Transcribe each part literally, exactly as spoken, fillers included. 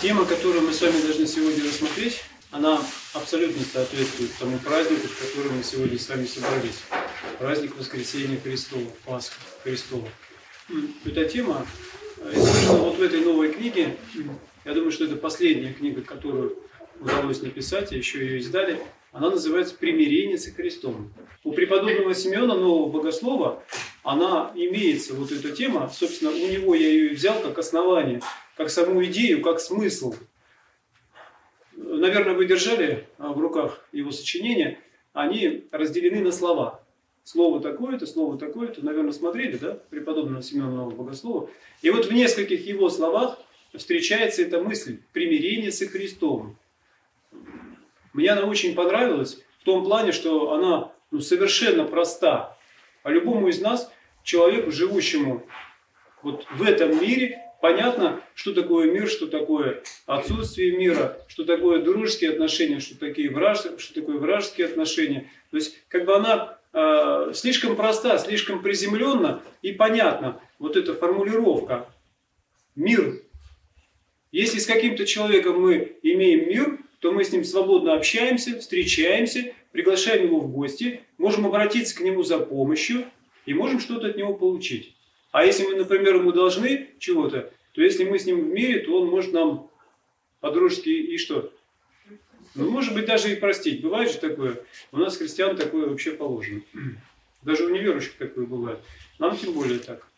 Тема, которую мы с вами должны сегодня рассмотреть, она абсолютно соответствует тому празднику, в котором мы сегодня с вами собрались. Праздник Воскресения Христова, Пасха Христова. Эта тема изложена вот в этой новой книге. Я думаю, что это последняя книга, которую удалось написать, а еще ее издали. Она называется «Примирение со Христом». У преподобного Симеона, нового богослова, она имеется, вот эта тема. Собственно, у него я ее взял как основание, как саму идею, как смысл. Наверное, вы держали в руках его сочинения. Они разделены на слова. Слово такое-то, слово такое-то. Наверное, смотрели, да, преподобного Симеона, нового богослова. И вот в нескольких его словах встречается эта мысль «примирение со Христом». Мне она очень понравилась в том плане, что она ну, совершенно проста. А любому из нас, человеку, живущему вот в этом мире, понятно, что такое мир, что такое отсутствие мира, что такое дружеские отношения, что, такие враж... что такое вражеские отношения. То есть, как бы она э, слишком проста, слишком приземленна и понятна. Вот эта формулировка «мир». Если с каким-то человеком мы имеем мир, то мы с ним свободно общаемся, встречаемся, приглашаем его в гости, можем обратиться к нему за помощью и можем что-то от него получить. А если мы, например, ему должны чего-то, то если мы с ним в мире, то он может нам по-дружески и что? Ну, может быть, даже и простить. Бывает же такое. У нас, христиан, такое вообще положено. Даже у неверующих такое бывает. Нам тем более так.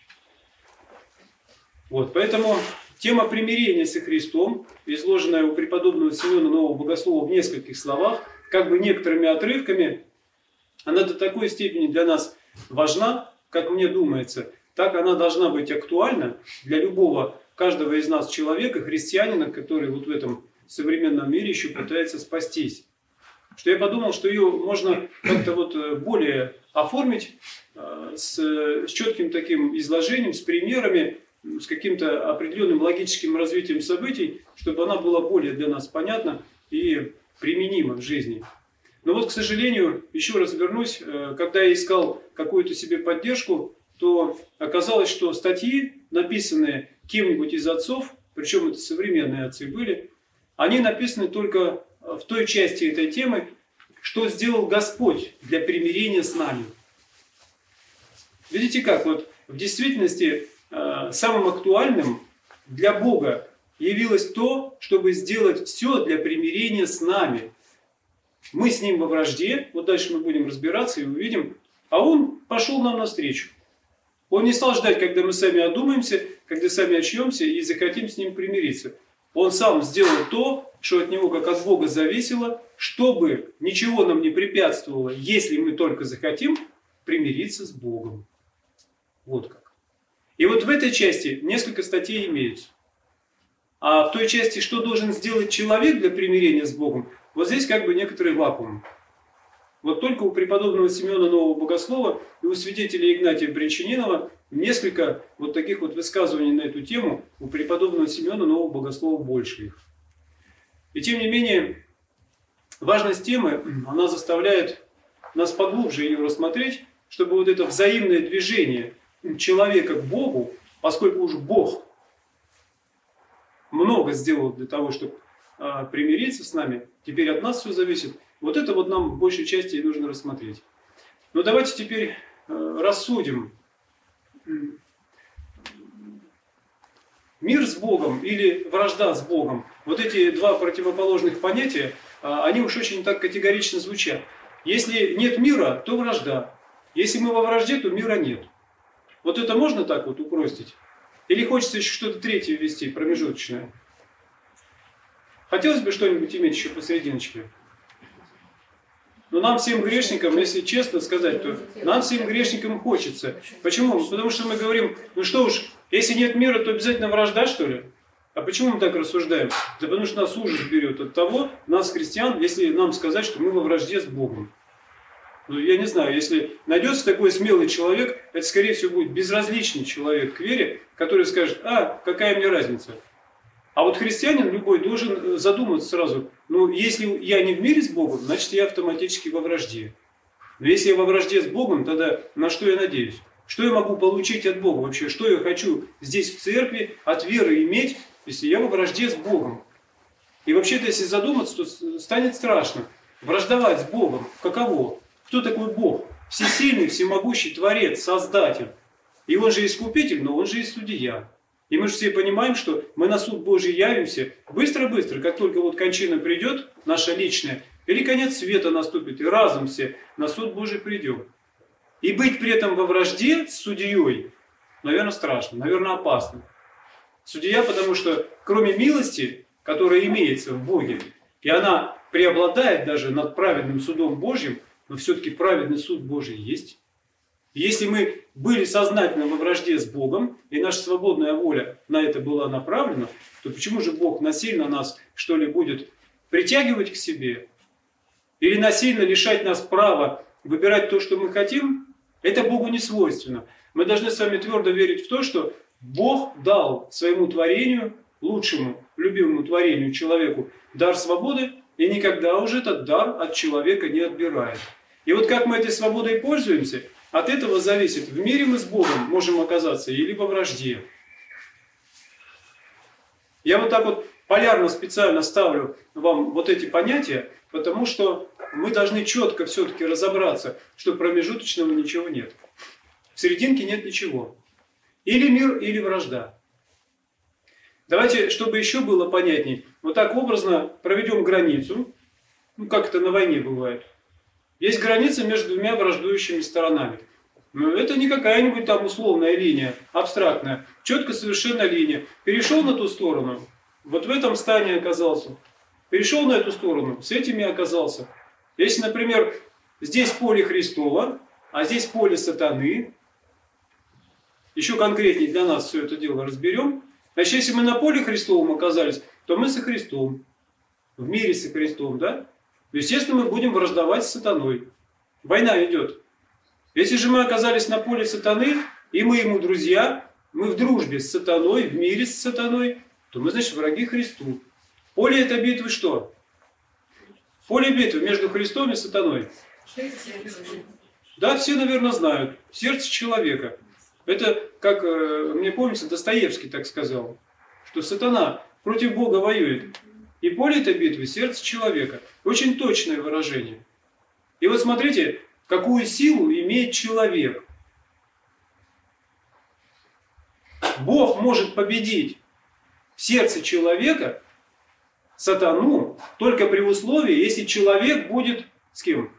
Вот, поэтому тема примирения со Христом, изложенная у преподобного Симеона, нового богослова, в нескольких словах, как бы некоторыми отрывками, она до такой степени для нас важна, как мне думается, так она должна быть актуальна для любого, каждого из нас человека, христианина, который вот в этом современном мире еще пытается спастись. Что я подумал, что ее можно как-то вот более оформить с, с четким таким изложением, с примерами, с каким-то определенным логическим развитием событий, чтобы она была более для нас понятна и применима в жизни. Но вот, к сожалению, еще раз вернусь, когда я искал какую-то себе поддержку, то оказалось, что статьи, написанные кем-нибудь из отцов, причем это современные отцы были, они написаны только в той части этой темы, что сделал Господь для примирения с нами. Видите как, вот в действительности самым актуальным для Бога явилось то, чтобы сделать все для примирения с нами. Мы с Ним во вражде, вот дальше мы будем разбираться и увидим, а Он пошел нам навстречу. Он не стал ждать, когда мы сами одумаемся, когда сами очнемся и захотим с Ним примириться. Он сам сделал то, что от Него, как от Бога, зависело, чтобы ничего нам не препятствовало, если мы только захотим примириться с Богом. Вот как. И вот в этой части несколько статей имеются. А в той части, что должен сделать человек для примирения с Богом, вот здесь как бы некоторый вакуум. Вот только у преподобного Симеона, нового богослова, и у святителя Игнатия Брянчанинова несколько вот таких вот высказываний на эту тему, у преподобного Симеона, нового богослова, больше их. И тем не менее, важность темы, она заставляет нас поглубже ее рассмотреть, чтобы вот это взаимное движение человека к Богу, поскольку уж Бог много сделал для того, чтобы а, примириться с нами, теперь от нас все зависит. Вот это вот нам в большей части и нужно рассмотреть. Но давайте теперь а, рассудим. Мир с Богом или вражда с Богом, вот эти два противоположных понятия, а, они уж очень так категорично звучат. Если нет мира, то вражда. Если мы во вражде, то мира нет. Вот это можно так вот упростить? Или хочется еще что-то третье ввести, промежуточное? Хотелось бы что-нибудь иметь еще посерединочке? Но нам всем грешникам, если честно сказать, то нам всем грешникам хочется. Почему? Потому что мы говорим, ну что уж, если нет мира, то обязательно вражда, что ли? А почему мы так рассуждаем? Да потому что нас ужас берет от того, нас, христиан, если нам сказать, что мы во вражде с Богом. Ну, я не знаю, если найдется такой смелый человек, это, скорее всего, будет безразличный человек к вере, который скажет, а, какая мне разница? А вот христианин любой должен задуматься сразу, ну, если я не в мире с Богом, значит, я автоматически во вражде. Но если я во вражде с Богом, тогда на что я надеюсь? Что я могу получить от Бога вообще? Что я хочу здесь в церкви от веры иметь, если я во вражде с Богом? И вообще-то, если задуматься, то станет страшно. Враждовать с Богом. Каково? Кто такой Бог? Всесильный, всемогущий Творец, Создатель. И Он же искупитель, но Он же и судья. И мы же все понимаем, что мы на суд Божий явимся быстро-быстро, как только вот кончина придет, наша личная, или конец света наступит, и разом все на суд Божий придем. И быть при этом во вражде с судьей, наверное, страшно, наверное, опасно. Судья, потому что кроме милости, которая имеется в Боге, и она преобладает даже над праведным судом Божьим, но все-таки праведный суд Божий есть. Если мы были сознательно во вражде с Богом, и наша свободная воля на это была направлена, то почему же Бог насильно нас, что ли, будет притягивать к себе? Или насильно лишать нас права выбирать то, что мы хотим? Это Богу не свойственно. Мы должны с вами твердо верить в то, что Бог дал своему творению, лучшему, любимому творению человеку, дар свободы, и никогда уже этот дар от человека не отбирает. И вот как мы этой свободой пользуемся, от этого зависит, в мире мы с Богом можем оказаться или во вражде. Я вот так вот полярно специально ставлю вам вот эти понятия, потому что мы должны четко все-таки разобраться, что промежуточного ничего нет. В серединке нет ничего. Или мир, или вражда. Давайте, чтобы еще было понятней, вот так образно проведем границу, ну как это на войне бывает. Есть граница между двумя враждующими сторонами. Но это не какая-нибудь там условная линия, абстрактная. Четко совершенно линия. Перешел на ту сторону, вот в этом стане оказался. Перешел на эту сторону, с этими оказался. Если, например, здесь поле Христово, а здесь поле сатаны, еще конкретнее для нас все это дело разберем. Значит, если мы на поле Христовом оказались, то мы со Христом. В мире со Христом, да? Естественно, мы будем враждовать с сатаной. Война идет. Если же мы оказались на поле сатаны, и мы ему друзья, мы в дружбе с сатаной, в мире с сатаной, то мы, значит, враги Христу. Поле этой битвы что? Поле битвы между Христом и сатаной. Да, все, наверное, знают. Сердце человека. Это, как мне помнится, Достоевский так сказал, что сатана против Бога воюет. И поле этой битвы – сердце человека. Очень точное выражение. И вот смотрите, какую силу имеет человек. Бог может победить в сердце человека сатану только при условии, если человек будет с кем?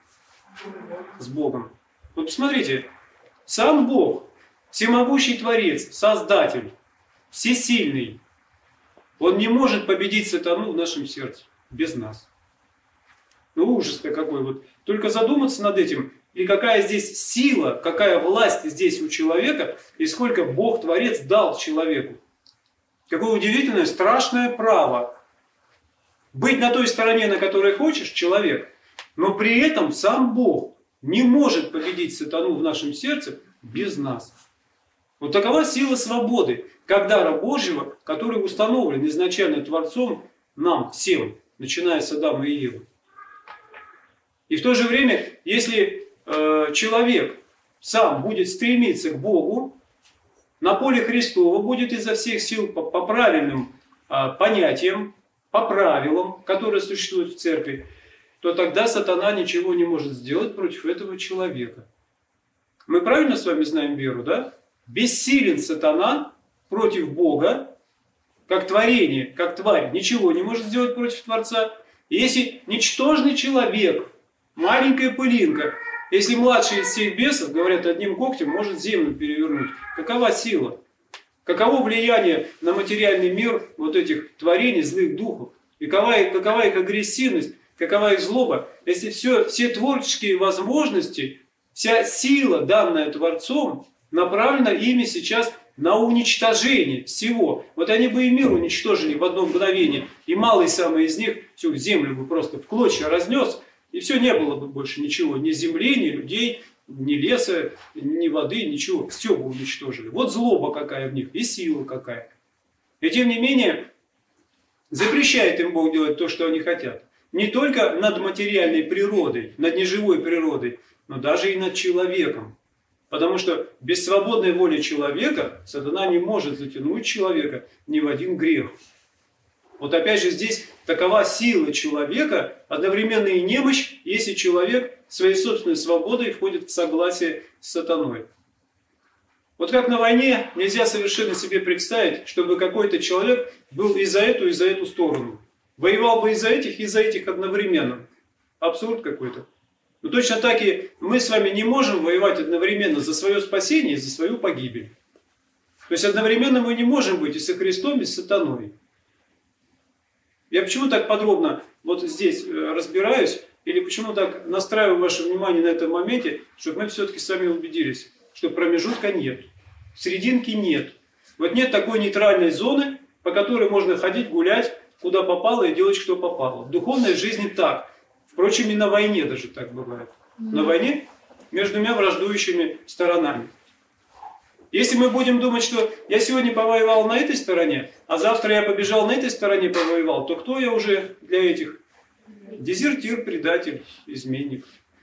С Богом. Вот посмотрите, сам Бог, всемогущий Творец, Создатель, всесильный, Он не может победить сатану в нашем сердце без нас. Ну ужас-то какой. Вот. Только задуматься над этим, и какая здесь сила, какая власть здесь у человека, и сколько Бог, Творец, дал человеку. Какое удивительное, страшное право быть на той стороне, на которой хочешь, человек, но при этом сам Бог не может победить сатану в нашем сердце без нас. Вот такова сила свободы, как дара Божьего, который установлен изначально Творцом нам всем, начиная с Адама и Евы. И в то же время, если э, человек сам будет стремиться к Богу, на поле Христова будет изо всех сил по, по правильным э, понятиям, по правилам, которые существуют в церкви, то тогда сатана ничего не может сделать против этого человека. Мы правильно с вами знаем веру, да? Бессилен сатана против Бога, как творение, как тварь, ничего не может сделать против Творца. И если ничтожный человек, маленькая пылинка, если младший из всех бесов, говорят, одним когтем может землю перевернуть, какова сила? Каково влияние на материальный мир вот этих творений, злых духов? И какова, какова их агрессивность, какова их злоба? Если все, все творческие возможности, вся сила, данная Творцом, направлена ими сейчас на уничтожение всего. Вот они бы и мир уничтожили в одно мгновение, и малый самый из них всю землю бы просто в клочья разнес, и все, не было бы больше ничего, ни земли, ни людей, ни леса, ни воды, ничего. Все бы уничтожили. Вот злоба какая в них, и сила какая. И тем не менее, запрещает им Бог делать то, что они хотят. Не только над материальной природой, над неживой природой, но даже и над человеком. Потому что без свободной воли человека сатана не может затянуть человека ни в один грех. Вот опять же здесь такова сила человека, одновременно и немощь, если человек своей собственной свободой входит в согласие с сатаной. Вот как на войне нельзя совершенно себе представить, чтобы какой-то человек был и за эту, и за эту сторону. Воевал бы и за этих, и за этих одновременно. Абсурд какой-то. Но точно так и мы с вами не можем воевать одновременно за свое спасение и за свою погибель. То есть одновременно мы не можем быть и со Христом, и с сатаной. Я почему так подробно вот здесь разбираюсь, или почему так настраиваю ваше внимание на этом моменте, чтобы мы все-таки сами убедились, что промежутка нет, серединки нет. Вот нет такой нейтральной зоны, по которой можно ходить, гулять, куда попало и делать, что попало. В духовной жизни так. Впрочем, и на войне даже так бывает. На войне между двумя враждующими сторонами. Если мы будем думать, что я сегодня повоевал на этой стороне, а завтра я побежал на этой стороне повоевал, то кто я уже для этих? Дезертир, предатель, изменник.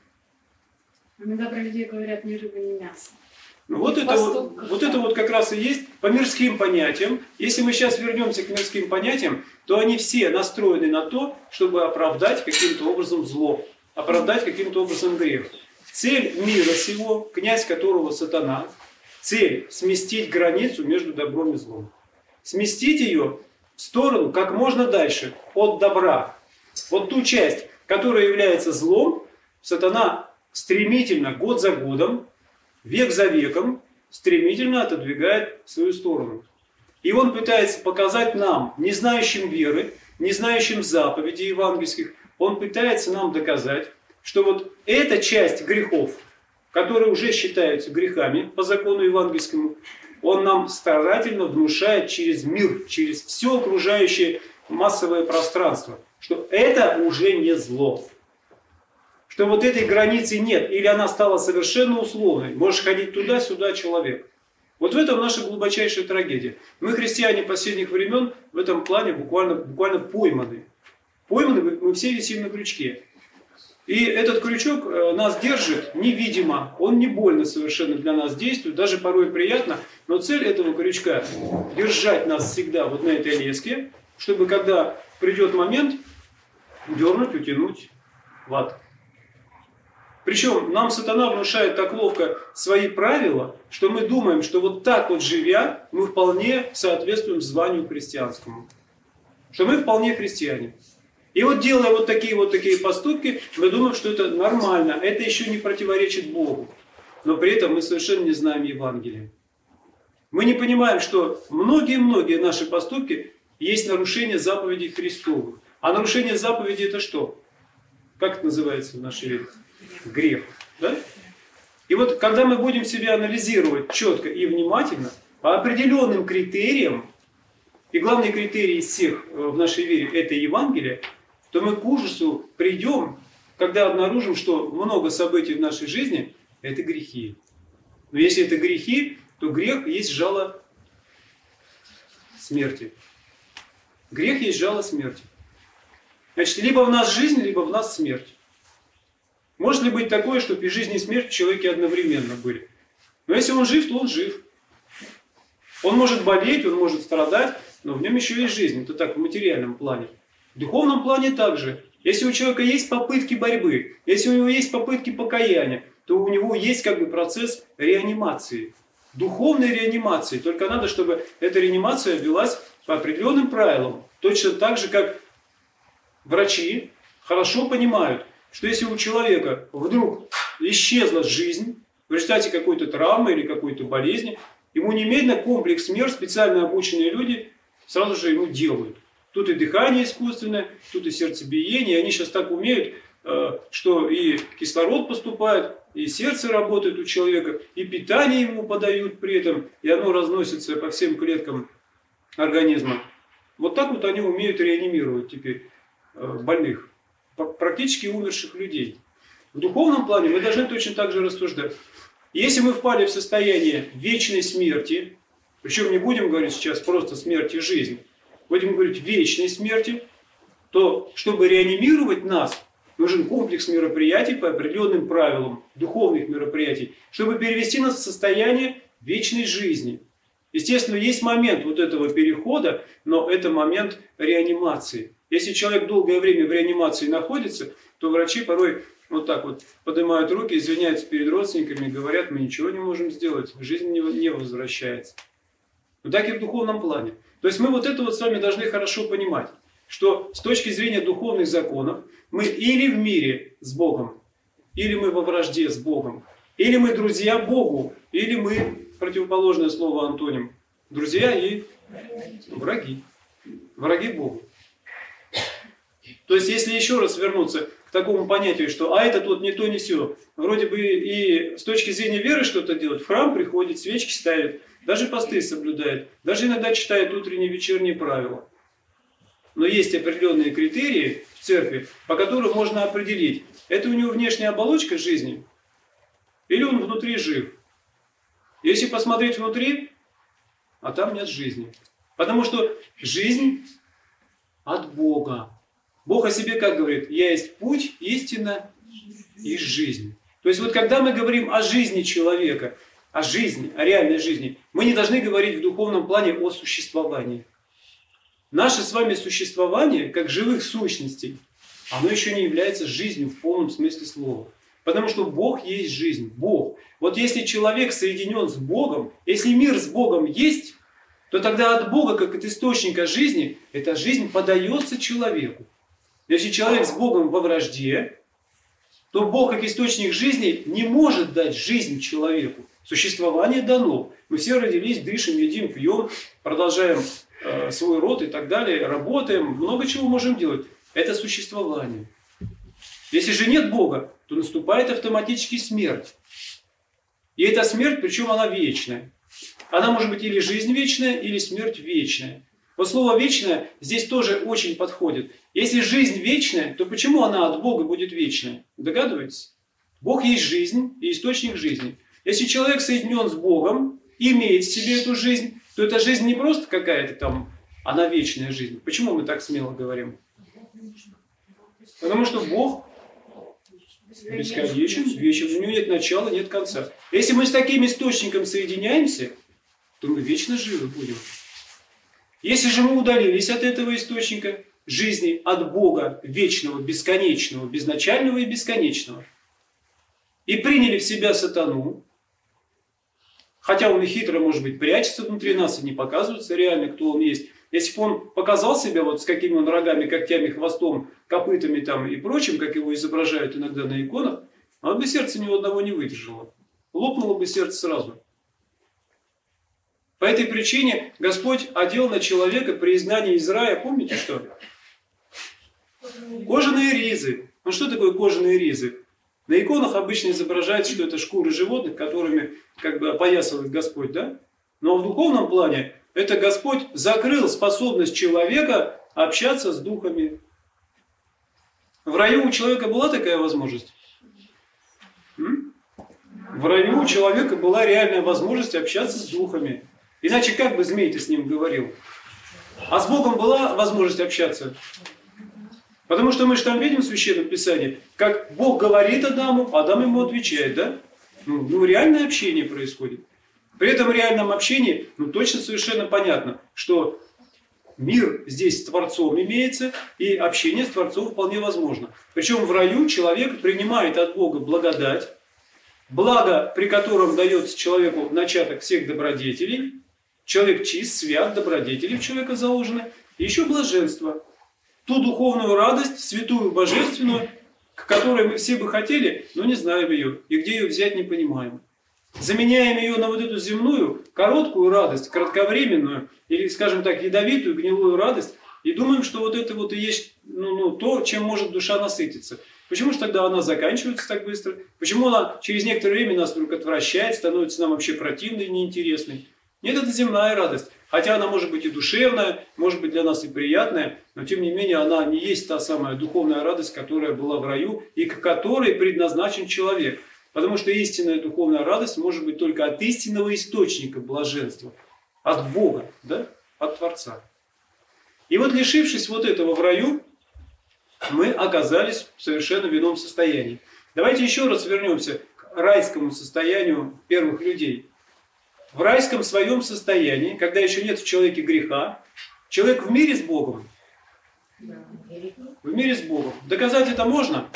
Иногда про людей говорят ни рыба, ни мясо. Ну, вот, это вот, вот это вот как раз и есть по мирским понятиям. Если мы сейчас вернемся к мирским понятиям, то они все настроены на то, чтобы оправдать каким-то образом зло, оправдать каким-то образом грех. Цель мира сего, князь которого сатана, цель сместить границу между добром и злом. Сместить ее в сторону как можно дальше, от добра. Вот ту часть, которая является злом, сатана стремительно, год за годом, век за веком, стремительно отодвигает в свою сторону. И он пытается показать нам, не знающим веры, не знающим заповедей евангельских, он пытается нам доказать, что вот эта часть грехов, которые уже считаются грехами по закону евангельскому, он нам старательно внушает через мир, через все окружающее массовое пространство, что это уже не зло. Что вот этой границы нет, или она стала совершенно условной. Можешь ходить туда-сюда, человек. Вот в этом наша глубочайшая трагедия. Мы, христиане последних времен, в этом плане буквально, буквально пойманы. Пойманы, мы все висим на крючке. И этот крючок нас держит невидимо, он не больно совершенно для нас действует, даже порой приятно, но цель этого крючка – держать нас всегда вот на этой леске, чтобы когда придет момент, дернуть, утянуть в ад. Причем нам сатана внушает так ловко свои правила, что мы думаем, что вот так вот живя, мы вполне соответствуем званию христианскому. Что мы вполне христиане. И вот делая вот такие вот такие поступки, мы думаем, что это нормально, это еще не противоречит Богу. Но при этом мы совершенно не знаем Евангелия. Мы не понимаем, что многие-многие наши поступки есть нарушение заповедей Христовых. А нарушение заповедей это что? Как это называется в нашей вере? Грех. Да? И вот когда мы будем себя анализировать четко и внимательно, по определенным критериям, и главный критерий из всех в нашей вере это Евангелие, то мы к ужасу придем, когда обнаружим, что много событий в нашей жизни – это грехи. Но если это грехи, то грех есть жало смерти. Грех есть жало смерти. Значит, либо в нас жизнь, либо в нас смерть. Может ли быть такое, что и жизнь, и смерть в человеке одновременно были? Но если он жив, то он жив. Он может болеть, он может страдать, но в нем еще есть жизнь. Это так, в материальном плане. В духовном плане также. Если у человека есть попытки борьбы, если у него есть попытки покаяния, то у него есть как бы процесс реанимации. Духовной реанимации. Только надо, чтобы эта реанимация велась по определенным правилам. Точно так же, как врачи хорошо понимают, что если у человека вдруг исчезла жизнь в результате какой-то травмы или какой-то болезни, ему немедленно комплекс мер, специально обученные люди сразу же ему делают. Тут и дыхание искусственное, тут и сердцебиение. Они сейчас так умеют, что и кислород поступает, и сердце работает у человека, и питание ему подают при этом, и оно разносится по всем клеткам организма. Вот так вот они умеют реанимировать теперь больных, практически умерших людей. В духовном плане мы должны точно так же рассуждать. Если мы впали в состояние вечной смерти, причем не будем говорить сейчас просто смерти жизни, будем говорить вечной смерти, то чтобы реанимировать нас, нужен комплекс мероприятий по определенным правилам, духовных мероприятий, чтобы перевести нас в состояние вечной жизни. Естественно, есть момент вот этого перехода, но это момент реанимации. Если человек долгое время в реанимации находится, то врачи порой вот так вот поднимают руки, извиняются перед родственниками, говорят, мы ничего не можем сделать, жизнь не возвращается. Но так и в духовном плане. То есть мы вот это вот с вами должны хорошо понимать, что с точки зрения духовных законов мы или в мире с Богом, или мы во вражде с Богом, или мы друзья Богу, или мы, противоположное слово антоним, друзья и враги. Враги Богу. То есть, если еще раз вернуться к такому понятию, что а это тут не то, не сё, вроде бы и с точки зрения веры что-то делать, в храм приходит, свечки ставит, даже посты соблюдает, даже иногда читает утренние и вечерние правила. Но есть определенные критерии в церкви, по которым можно определить, это у него внешняя оболочка жизни, или он внутри жив. Если посмотреть внутри, а там нет жизни. Потому что жизнь от Бога. Бог о себе как говорит? Я есть путь, истина и жизнь. То есть вот когда мы говорим о жизни человека, о жизни, о реальной жизни, мы не должны говорить в духовном плане о существовании. Наше с вами существование, как живых сущностей, оно еще не является жизнью в полном смысле слова. Потому что Бог есть жизнь. Бог. Вот если человек соединен с Богом, если мир с Богом есть, то тогда от Бога, как от источника жизни, эта жизнь подается человеку. Если человек с Богом во вражде, то Бог, как источник жизни, не может дать жизнь человеку. Существование дано. Мы все родились, дышим, едим, пьем, продолжаем э, свой род и так далее, работаем, много чего можем делать. Это существование. Если же нет Бога, то наступает автоматически смерть. И эта смерть, причем она вечная. Она может быть или жизнь вечная, или смерть вечная. Вот слово «вечное» здесь тоже очень подходит. Если жизнь вечная, то почему она от Бога будет вечная? Догадываетесь? Бог есть жизнь и источник жизни. Если человек соединен с Богом, имеет в себе эту жизнь, то эта жизнь не просто какая-то там, она вечная жизнь. Почему мы так смело говорим? Потому что Бог бесконечен, вечен, у него нет начала, нет конца. Если мы с таким источником соединяемся, то мы вечно живы будем. Если же мы удалились от этого источника жизни, от Бога вечного, бесконечного, безначального и бесконечного, и приняли в себя сатану, хотя он и хитро, может быть, прячется внутри нас и не показывается реально, кто он есть. Если бы он показал себя вот с какими он рогами, когтями, хвостом, копытами там и прочим, как его изображают иногда на иконах, а бы сердце ни у одного не выдержало. Лопнуло бы сердце сразу. По этой причине Господь одел на человека при изгнании из рая, помните что? Кожаные ризы. Ну что такое кожаные ризы? На иконах обычно изображается, что это шкуры животных, которыми как бы опоясывает Господь, да? Но в духовном плане это Господь закрыл способность человека общаться с духами. В раю у человека была такая возможность? М? В раю у человека была реальная возможность общаться с духами. Иначе как бы змей-то с ним говорил? А с Богом была возможность общаться? Потому что мы же там видим в Священном Писании, как Бог говорит Адаму, Адам ему отвечает, да? Ну, ну реальное общение происходит. При этом реальном общении, ну точно совершенно понятно, что мир здесь с Творцом имеется, и общение с Творцом вполне возможно. Причем в раю человек принимает от Бога благодать, благо, при котором дается человеку начаток всех добродетелей, человек чист, свят, добродетели в человека заложены, и еще блаженство. Ту духовную радость, святую, божественную, к которой мы все бы хотели, но не знаем ее, и где ее взять не понимаем. Заменяем ее на вот эту земную, короткую радость, кратковременную, или, скажем так, ядовитую, гнилую радость, и думаем, что вот это вот и есть ну, ну, то, чем может душа насытиться. Почему же тогда она заканчивается так быстро? Почему она через некоторое время нас вдруг отвращает, становится нам вообще противной и неинтересной? Нет, это земная радость. Хотя она может быть и душевная, может быть для нас и приятная, но тем не менее она не есть та самая духовная радость, которая была в раю и к которой предназначен человек. Потому что истинная духовная радость может быть только от истинного источника блаженства, от Бога, да? От Творца. И вот лишившись вот этого в раю, мы оказались в совершенно в ином состоянии. Давайте еще раз вернемся к райскому состоянию первых людей. в райском своем состоянии, когда еще нет в человеке греха, человек в мире с Богом. В мире с Богом. Доказать это можно?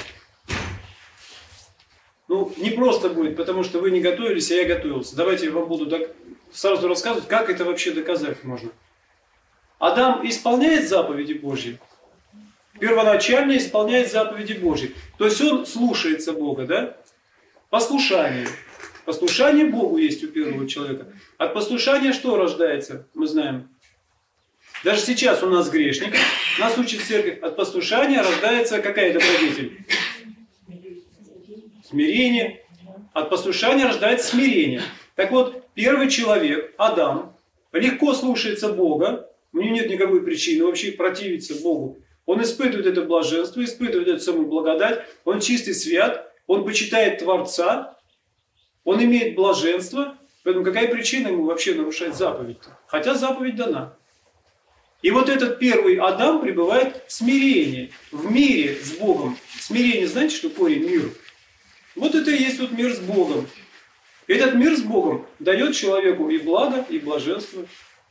Ну, не просто будет, потому что вы не готовились, а я готовился. Давайте я вам буду док- сразу рассказывать, как это вообще доказать можно. Адам исполняет заповеди Божьи. Первоначально исполняет заповеди Божьи. То есть он слушается Бога, да? Послушание. Послушание Богу есть у первого человека. От послушания что рождается? Мы знаем. Даже сейчас у нас грешник, нас учит церковь. От послушания рождается какая добродетель? Смирение. От послушания рождается смирение. Так вот, первый человек, Адам, легко слушается Бога. У него нет никакой причины вообще противиться Богу. Он испытывает это блаженство, испытывает эту самую благодать. Он чистый свят, он почитает Творца, он имеет блаженство. Поэтому какая причина ему вообще нарушать заповедь-то? Хотя заповедь дана. И вот этот первый Адам пребывает в смирении, в мире с Богом. Смирение, знаете, что корень мир? Вот это и есть вот мир с Богом. Этот мир с Богом дает человеку и благо, и блаженство.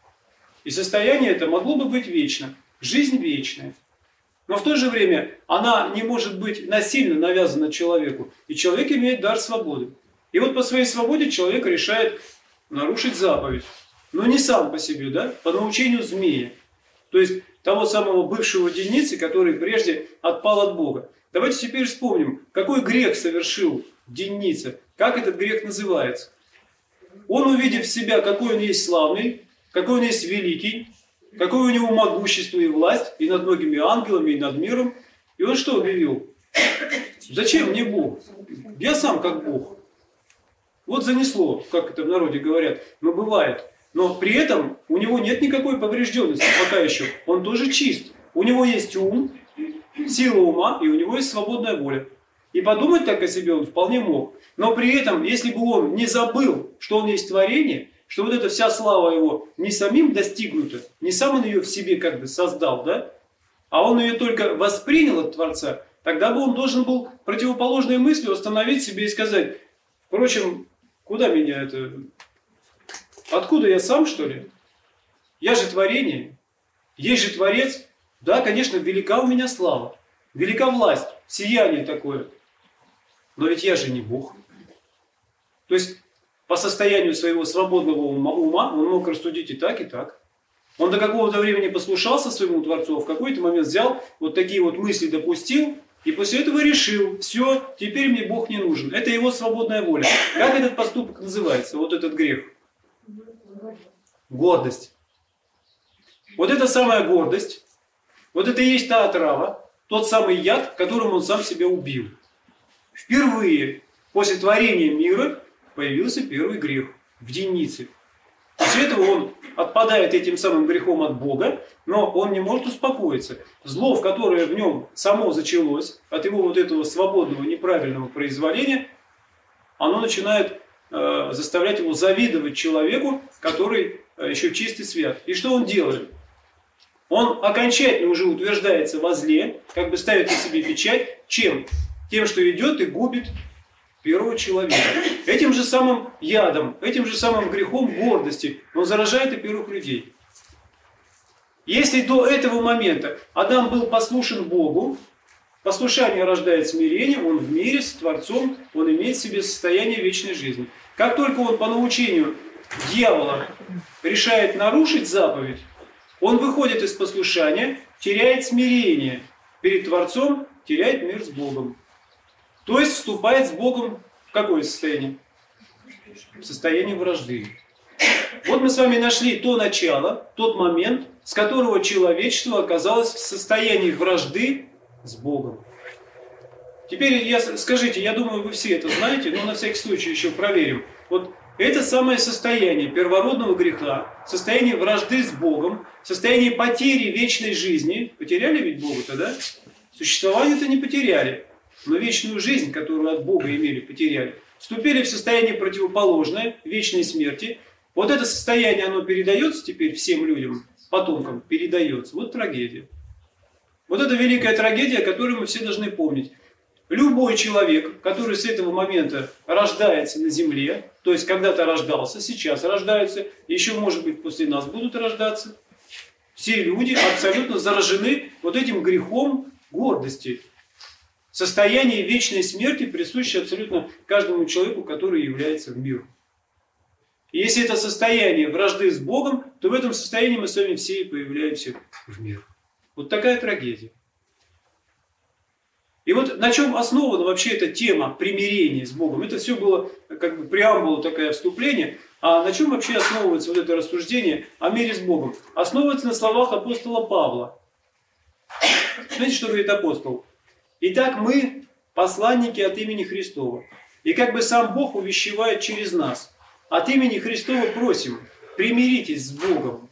И состояние это могло бы быть вечно. Жизнь вечная. Но в то же время она не может быть насильно навязана человеку. И человек имеет дар свободы. И вот по своей свободе человек решает нарушить заповедь. Но не сам по себе, да? По научению змея. То есть того самого бывшего Деницы, который прежде отпал от Бога. Давайте теперь вспомним, какой грех совершил Деница. Как этот грех называется? Он, увидев себя, какой он есть славный, какой он есть великий, какое у него могущество и власть и над многими ангелами, и над миром. И он что объявил? Зачем мне Бог? Я сам как Бог. Вот занесло, как это в народе говорят. Но бывает. Но при этом у него нет никакой поврежденности пока еще. Он тоже чист. У него есть ум, сила ума, и у него есть свободная воля. И подумать так о себе он вполне мог. Но при этом, если бы он не забыл, что он есть творение, что вот эта вся слава его не самим достигнута, не сам он ее в себе как бы создал, да, а он ее только воспринял от Творца, тогда бы он должен был противоположные мысли установить себе и сказать: впрочем, куда меня это... Откуда я сам, что ли? Я же творение, есть же Творец. Да, конечно, велика у меня слава, велика власть, сияние такое. Но ведь я же не Бог. То есть по состоянию своего свободного ума, ума он мог рассудить и так, и так. Он до какого-то времени послушался своему Творцу, а в какой-то момент взял, вот такие вот мысли допустил, и после этого решил: все, теперь мне Бог не нужен. Это его свободная воля. Как этот поступок называется, вот этот грех? Гордость. Вот эта самая гордость, вот это и есть та отрава, тот самый яд, которым он сам себя убил. Впервые после творения мира появился первый грех в Денице. После этого он отпадает этим самым грехом от Бога, но он не может успокоиться. Зло, в которое в нем само зачалось, от его вот этого свободного, неправильного произволения, оно начинает э, заставлять его завидовать человеку, который э, еще чистый свят. И что он делает? Он окончательно уже утверждается во зле, как бы ставит на себе печать. Чем? Тем, что идет и губит первого человека. Этим же самым ядом, этим же самым грехом гордости он заражает и первых людей. Если до этого момента Адам был послушен Богу, послушание рождает смирение, он в мире с Творцом, он имеет в себе состояние вечной жизни. Как только он по научению дьявола решает нарушить заповедь, он выходит из послушания, теряет смирение перед Творцом, теряет мир с Богом. То есть вступает с Богом в какое состояние? В состояние вражды. Вот мы с вами нашли то начало, тот момент, с которого человечество оказалось в состоянии вражды с Богом. Теперь я, скажите, я думаю, вы все это знаете, но на всякий случай еще проверим. Вот это самое состояние первородного греха, состояние вражды с Богом, состояние потери вечной жизни. Потеряли ведь Бога-то, да? Существование-то не потеряли, но вечную жизнь, которую от Бога имели, потеряли. Вступили в состояние противоположное, вечной смерти. Вот это состояние, оно передается теперь всем людям, потомкам, передается. Вот трагедия. Вот это великая трагедия, которую мы все должны помнить. любой человек, который с этого момента рождается на земле, то есть когда-то рождался, сейчас рождаются, еще, может быть, после нас будут рождаться, все люди абсолютно заражены вот этим грехом гордости. Состояние вечной смерти присуще абсолютно каждому человеку, который является в мир. И если это состояние вражды с Богом, то в этом состоянии мы с вами все и появляемся в мир. Вот такая трагедия. И вот на чем основана вообще эта тема примирения с Богом? Это все было как бы преамбула, такое вступление. А на чем вообще основывается вот это рассуждение о мире с Богом? Основывается на словах апостола Павла. Знаете, что говорит апостол? Итак, мы посланники от имени Христова. И как бы сам Бог увещевает через нас. От имени Христова просим, примиритесь с Богом.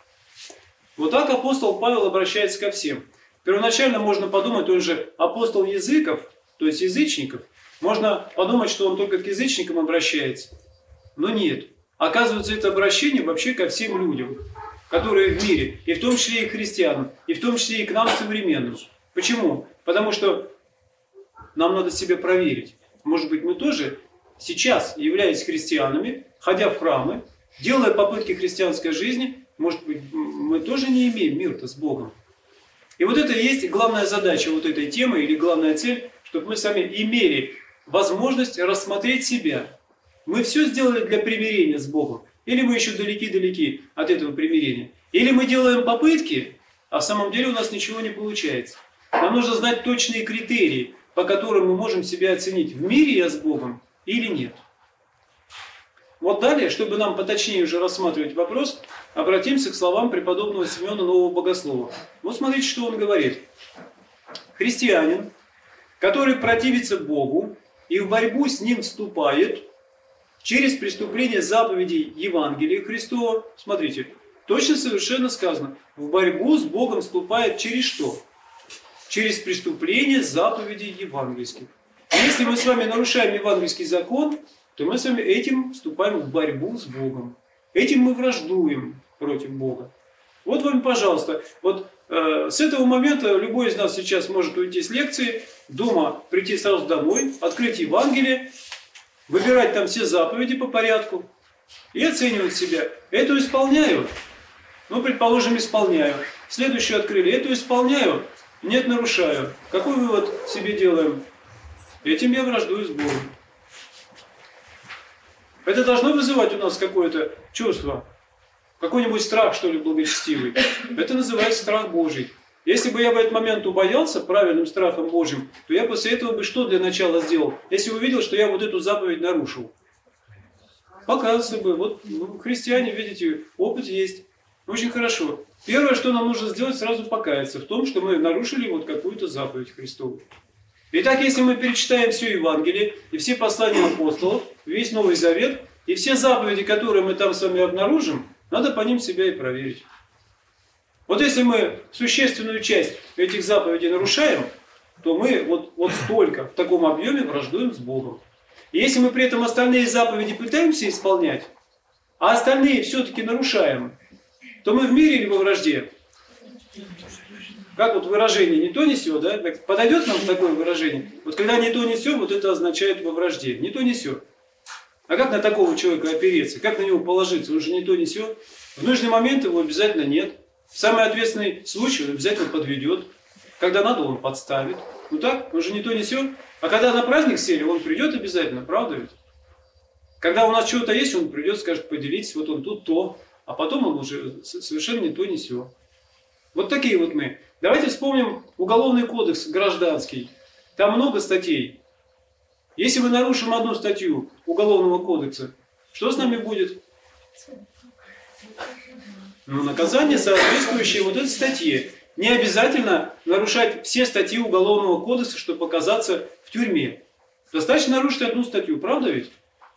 Вот так апостол Павел обращается ко всем. Первоначально можно подумать, он же апостол языков, то есть язычников. Можно подумать, что он только к язычникам обращается. Но нет. Оказывается, это обращение вообще ко всем людям, которые в мире, и в том числе и к христианам, и в том числе и к нам современным. Почему? Потому что нам надо себя проверить. Может быть, мы тоже сейчас, являясь христианами, ходя в храмы, делая попытки христианской жизни, может быть, мы тоже не имеем мира-то с Богом. И вот это и есть главная задача вот этой темы, или главная цель, чтобы мы сами имели возможность рассмотреть себя. Мы все сделали для примирения с Богом, или мы еще далеки-далеки от этого примирения. Или мы делаем попытки, а в самом деле у нас ничего не получается. Нам нужно знать точные критерии, по которым мы можем себя оценить, в мире я с Богом или нет. Вот далее, чтобы нам поточнее уже рассматривать вопрос, обратимся к словам преподобного Симеона Нового Богослова. Вот смотрите, что он говорит. Христианин, который противится Богу и в борьбу с Ним вступает через преступление заповедей Евангелия Христова, смотрите, точно совершенно сказано, в борьбу с Богом вступает через что? Через преступление заповедей евангельских. Если мы с вами нарушаем евангельский закон, то мы с вами этим вступаем в борьбу с Богом. Этим мы враждуем против Бога. Вот вам, пожалуйста, вот э, с этого момента любой из нас сейчас может уйти с лекции, дома прийти сразу домой, открыть Евангелие, выбирать там все заповеди по порядку и оценивать себя. Эту исполняю. Ну, предположим, исполняю. Следующую открыли. Эту исполняю. Нет, нарушаю. Какой вывод себе делаем? Этим я враждую с Богом. Это должно вызывать у нас какое-то чувство, какой-нибудь страх, что ли, благочестивый. Это называется страх Божий. Если бы я в этот момент убоялся правильным страхом Божьим, то я после этого бы что для начала сделал? Если увидел, что я вот эту заповедь нарушил. Покаялся бы. Вот ну, христиане, видите, опыт есть. Очень хорошо. Первое, что нам нужно сделать, сразу покаяться в том, что мы нарушили вот какую-то заповедь Христову. Итак, если мы перечитаем все Евангелие и все послания апостолов, весь Новый Завет, и все заповеди, которые мы там с вами обнаружим, надо по ним себя и проверить. Вот если мы существенную часть этих заповедей нарушаем, то мы вот, вот столько, в таком объеме враждуем с Богом. И если мы при этом остальные заповеди пытаемся исполнять, а остальные все-таки нарушаем, то мы в мире или во вражде? Как вот выражение «не то, не сё», да? Подойдет нам такое выражение? Вот когда «не то, не сё», вот это означает во вражде. «Не то, не сё». А как на такого человека опереться? Как на него положиться? Он же «не то, не сё». В нужный момент его обязательно нет. В самый ответственный случай он обязательно подведет. Когда надо, он подставит. Ну так, он же «не то, не сё». А когда на праздник сели, он придет обязательно, правда ведь? Когда у нас что-то есть, он придет, скажет, поделитесь, вот он тут то. А потом он уже совершенно не то, не сё. Вот такие вот мы. Давайте вспомним Уголовный кодекс гражданский. Там много статей. Если мы нарушим одну статью Уголовного кодекса, что с нами будет? Ну, наказание, соответствующее вот этой статье. Не обязательно нарушать все статьи Уголовного кодекса, чтобы оказаться в тюрьме. Достаточно нарушить одну статью, правда ведь?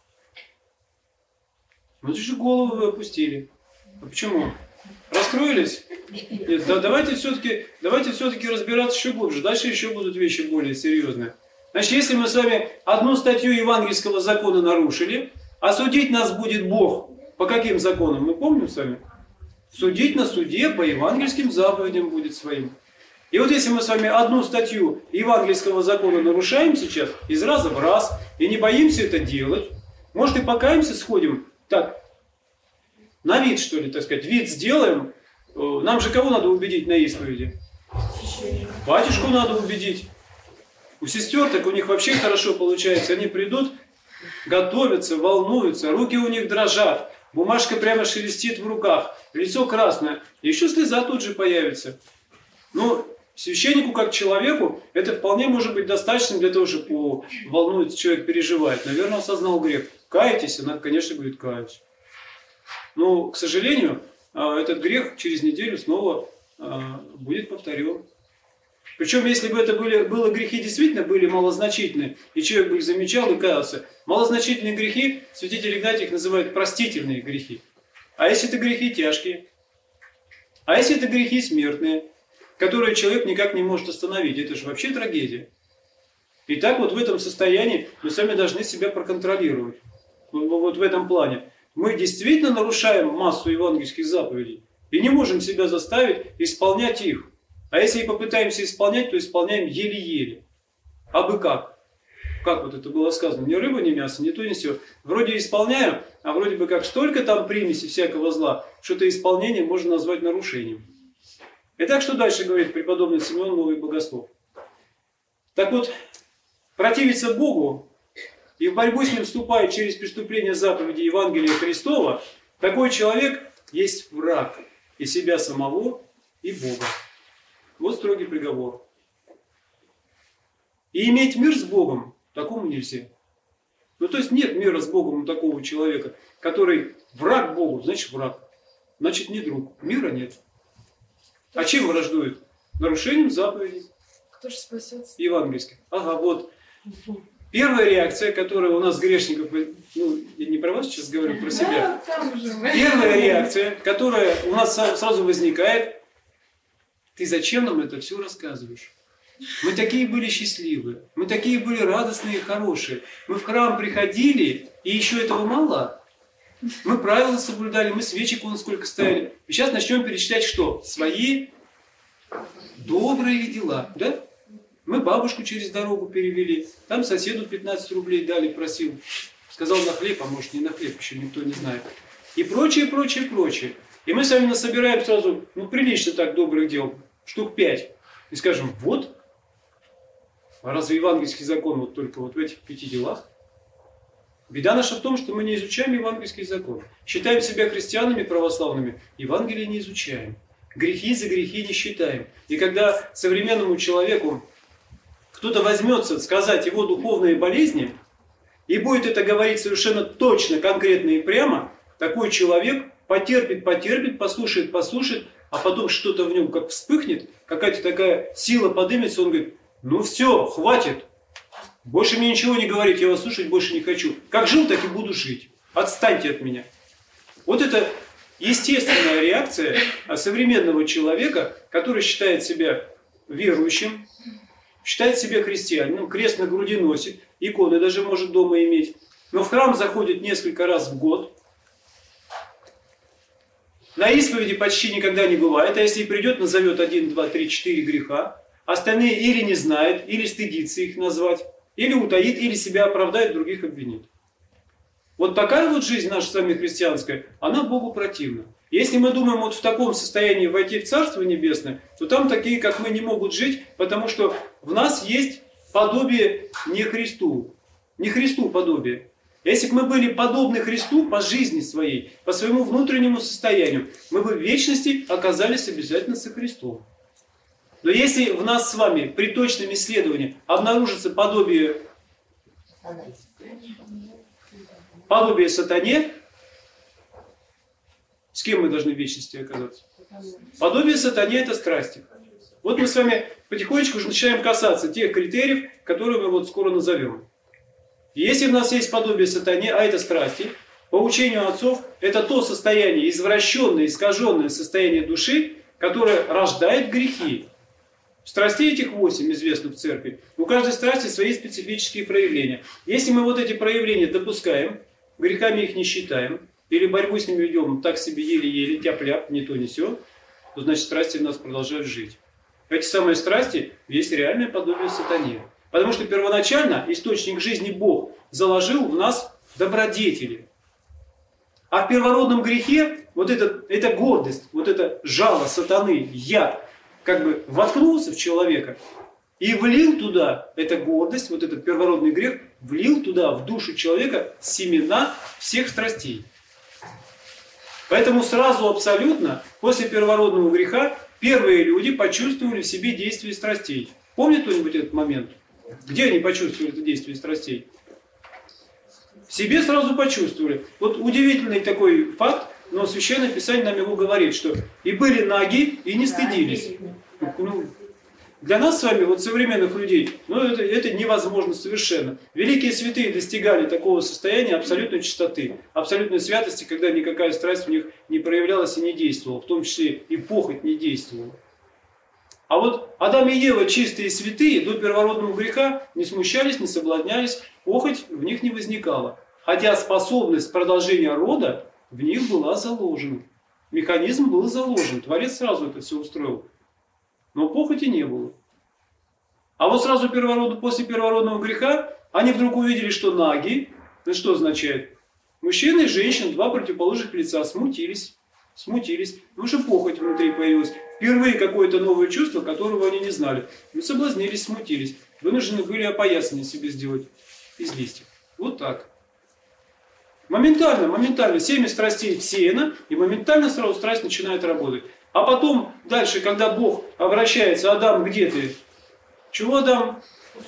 Вот же голову вы опустили. А почему? Раскроились? Нет, да, давайте все-таки давайте все-таки разбираться еще глубже. Дальше еще будут вещи более серьезные. Значит, если мы с вами одну статью евангельского закона нарушили, а судить нас будет Бог по каким законам? Мы помним с вами? Судить на суде по евангельским заповедям будет своим. И вот если мы с вами одну статью евангельского закона нарушаем сейчас, из раза в раз, и не боимся это делать, может и покаемся, сходим, так, на вид, что ли, так сказать, вид сделаем. Нам же кого надо убедить на исповеди? Батюшку надо убедить. У сестер так у них вообще хорошо получается. Они придут, готовятся, волнуются, руки у них дрожат, бумажка прямо шелестит в руках, лицо красное, и еще слеза тут же появится. Ну, священнику как человеку это вполне может быть достаточно для того, чтобы волнуется, человек переживает. Наверное, осознал грех. Каетесь? Она, конечно, говорит, каюсь. Но, к сожалению, этот грех через неделю снова будет повторен. Причем, если бы это были, было грехи действительно были малозначительные, и человек бы их замечал и каялся, малозначительные грехи, святитель Игнатий их называют простительные грехи. А если это грехи тяжкие? А если это грехи смертные, которые человек никак не может остановить? Это же вообще трагедия. И так вот в этом состоянии мы сами должны себя проконтролировать. Вот в этом плане. Мы действительно нарушаем массу евангельских заповедей и не можем себя заставить исполнять их. А если и попытаемся исполнять, то исполняем еле-еле. А бы как? Как вот это было сказано? Ни рыба, ни мясо, ни то, ни сё. Вроде исполняю, а вроде бы как столько там примеси всякого зла, что это исполнение можно назвать нарушением. Итак, что дальше говорит преподобный Симеон Новый Богослов? Так вот, противиться Богу и в борьбу с ним вступает через преступление заповеди Евангелия Христова, такой человек есть враг и себя самого, и Бога. Вот строгий приговор. И иметь мир с Богом такому нельзя. Ну, то есть нет мира с Богом у такого человека, который враг Богу, значит враг. Значит не друг. Мира нет. А чем враждует? Нарушением заповедей. Кто же спасется? Евангельских. Ага, вот. Первая реакция, которая у нас грешников, ну, я не про вас сейчас говорю, про себя. Первая реакция, которая у нас сразу возникает: ты зачем нам это все рассказываешь? Мы такие были счастливые, мы такие были радостные и хорошие. Мы в храм приходили, и еще этого мало. Мы правила соблюдали, мы свечи вон сколько ставили. И сейчас начнем перечислять что? Свои добрые дела, да? Мы бабушку через дорогу перевели, там соседу пятнадцать рублей дали, просил. Сказал на хлеб, а может не на хлеб, еще никто не знает. И прочее, прочее, прочее. И мы с вами насобираем сразу, ну, прилично так добрых дел, штук пять. И скажем, вот, а разве евангельский закон вот только вот в этих пяти делах? Беда наша в том, что мы не изучаем евангельский закон. Считаем себя христианами православными, Евангелие не изучаем. Грехи за грехи не считаем. И когда современному человеку кто-то возьмется сказать его духовные болезни, и будет это говорить совершенно точно, конкретно и прямо, такой человек потерпит, потерпит, послушает, послушает, а потом что-то в нем как вспыхнет, какая-то такая сила подымется, он говорит, ну все, хватит, больше мне ничего не говорить, я вас слушать больше не хочу. Как жил, так и буду жить. Отстаньте от меня. Вот это естественная реакция современного человека, который считает себя верующим, считает себя христианином, крест на груди носит, иконы даже может дома иметь, но в храм заходит несколько раз в год. На исповеди почти никогда не бывает, а если и придет, назовет один, два, три, четыре греха. Остальные или не знает, или стыдится их назвать, или утаит, или себя оправдает, других обвинит. Вот такая вот жизнь наша с вами христианская, она Богу противна. Если мы думаем вот в таком состоянии войти в Царство Небесное, то там такие, как мы, не могут жить, потому что в нас есть подобие не Христу. Не Христу подобие. Если бы мы были подобны Христу по жизни своей, по своему внутреннему состоянию, мы бы в вечности оказались обязательно со Христом. Но если в нас с вами при точном исследовании обнаружится подобие, подобие сатане, с кем мы должны в вечности оказаться? Подобие сатане – это страсти. Вот мы с вами потихонечку уже начинаем касаться тех критериев, которые мы вот скоро назовем. Если у нас есть подобие сатане, а это страсти, по учению отцов, это то состояние, извращенное, искаженное состояние души, которое рождает грехи. Страстей этих восемь известно в церкви. У каждой страсти свои специфические проявления. Если мы вот эти проявления допускаем, грехами их не считаем, или борьбу с ними ведем так себе еле-еле, тяп-ляп, не то, не сё, то значит страсти в нас продолжают жить. эти самые страсти есть реальное подобие сатане. Потому что первоначально источник жизни Бог заложил в нас добродетели. А в первородном грехе вот эта, эта гордость, вот это жало сатаны, яд, как бы воткнулся в человека и влил туда, эта гордость, вот этот первородный грех, влил туда, в душу человека, семена всех страстей. Поэтому сразу абсолютно, после первородного греха, первые люди почувствовали в себе действие страстей. Помнит кто-нибудь этот момент? Где они почувствовали это действие страстей? В себе сразу почувствовали. Вот удивительный такой факт, но Священное Писание нам его говорит, что и были наги, и не стыдились. Ну, для нас с вами, вот современных людей, ну, это, это невозможно совершенно. Великие святые достигали такого состояния абсолютной чистоты, абсолютной святости, когда никакая страсть в них не проявлялась и не действовала, в том числе и похоть не действовала. А вот Адам и Ева, чистые и святые, до первородного греха не смущались, не соблазнялись, похоть в них не возникала. Хотя способность продолжения рода в них была заложена. Механизм был заложен, Творец сразу это все устроил. Но похоти не было. А вот сразу первород... после первородного греха они вдруг увидели, что наги, это что означает? Мужчина и женщина, два противоположных лица, смутились. Смутились, потому что похоть внутри появилась. Впервые какое-то новое чувство, которого они не знали. И соблазнились, смутились. Вынуждены были опоясание себе сделать из листьев. Вот так. Моментально, моментально семя страстей всеяно, и моментально сразу страсть начинает работать. А потом, дальше, когда Бог обращается: Адам, где ты? Чего, Адам?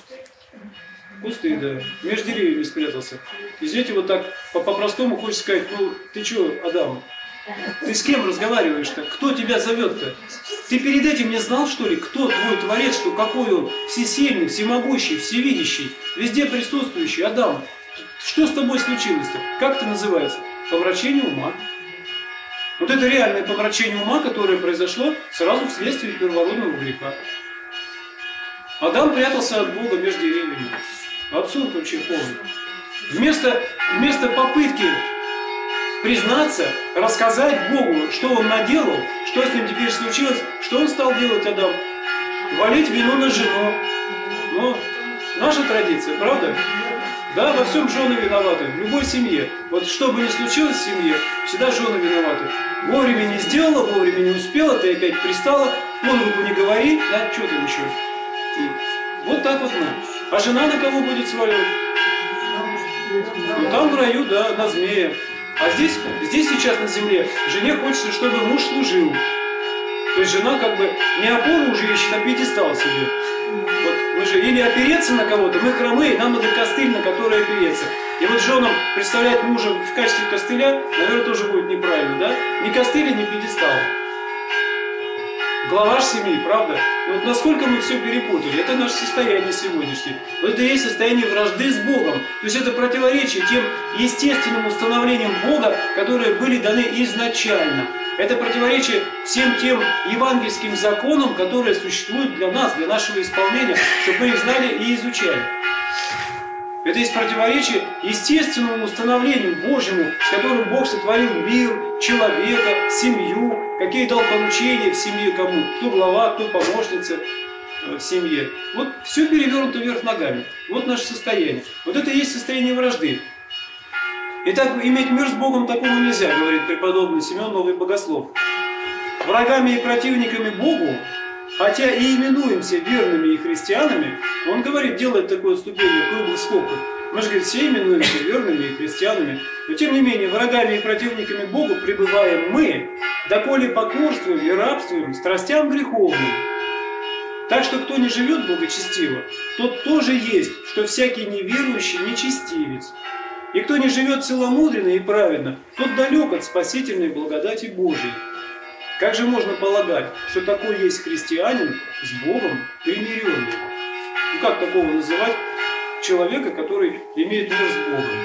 Кусты, да. Между деревьями спрятался. И знаете, вот так по-простому хочется сказать: ну, ты что, Адам? Ты с кем разговариваешь-то? Кто тебя зовет-то? Ты перед этим не знал, что ли, кто твой Творец, что какой он всесильный, всемогущий, всевидящий, везде присутствующий? Адам, что с тобой случилось-то? Как это называется? Помрачение ума. Вот это реальное помрачение ума, которое произошло сразу вследствие первородного греха. Адам прятался от Бога между деревьями. Абсурд вообще полный. Вместо, вместо попытки признаться, рассказать Богу, что он наделал, что с ним теперь случилось, что он стал делать, Адам? Валить вину на жену. Ну, наша традиция, правда? Да, во всем жены виноваты, в любой семье. Вот что бы ни случилось в семье, всегда жены виноваты. Вовремя не сделала, вовремя не успела, ты опять пристала, под руку не говори, да, что там еще? И вот так вот мы. А жена на кого будет сваливать? Ну там в раю, да, на змея. А здесь, здесь сейчас на земле жене хочется, чтобы муж служил. То есть жена как бы не опору уже ищет, а пьедестал себе. Вот мы же или опереться на кого-то, мы хромые, нам надо костыль, на который опереться. И вот женам представлять мужа в качестве костыля, наверное, тоже будет неправильно, да? Ни костыль, ни пьедестал. Главарь семьи, правда? Вот насколько мы все перепутали, это наше состояние сегодняшнее. Вот это и есть состояние вражды с Богом. То есть это противоречие тем естественным установлениям Бога, которые были даны изначально. Это противоречие всем тем евангельским законам, которые существуют для нас, для нашего исполнения, чтобы мы их знали и изучали. Это есть противоречие естественному установлению Божьему, с которым Бог сотворил мир, человека, семью, какие дал поручения в семье кому, кто глава, кто помощница в семье. Вот все перевернуто вверх ногами. Вот наше состояние. Вот это и есть состояние вражды. Итак, иметь мир с Богом такого нельзя, говорит преподобный Симеон Новый Богослов. Врагами и противниками Богу, хотя и именуемся верными и христианами, он говорит, делает такое отступление в круглых скобках. Мы же, говорит, все именуемся верными и христианами, но тем не менее, врагами и противниками Богу пребываем мы, доколе покорствуем и рабствуем страстям греховным. Так что кто не живет благочестиво, тот тоже есть, что всякий неверующий нечестивец. И кто не живет целомудренно и праведно, тот далек от спасительной благодати Божией. Как же можно полагать, что такой есть христианин с Богом примиренный? Ну как такого называть человека, который имеет мир с Богом?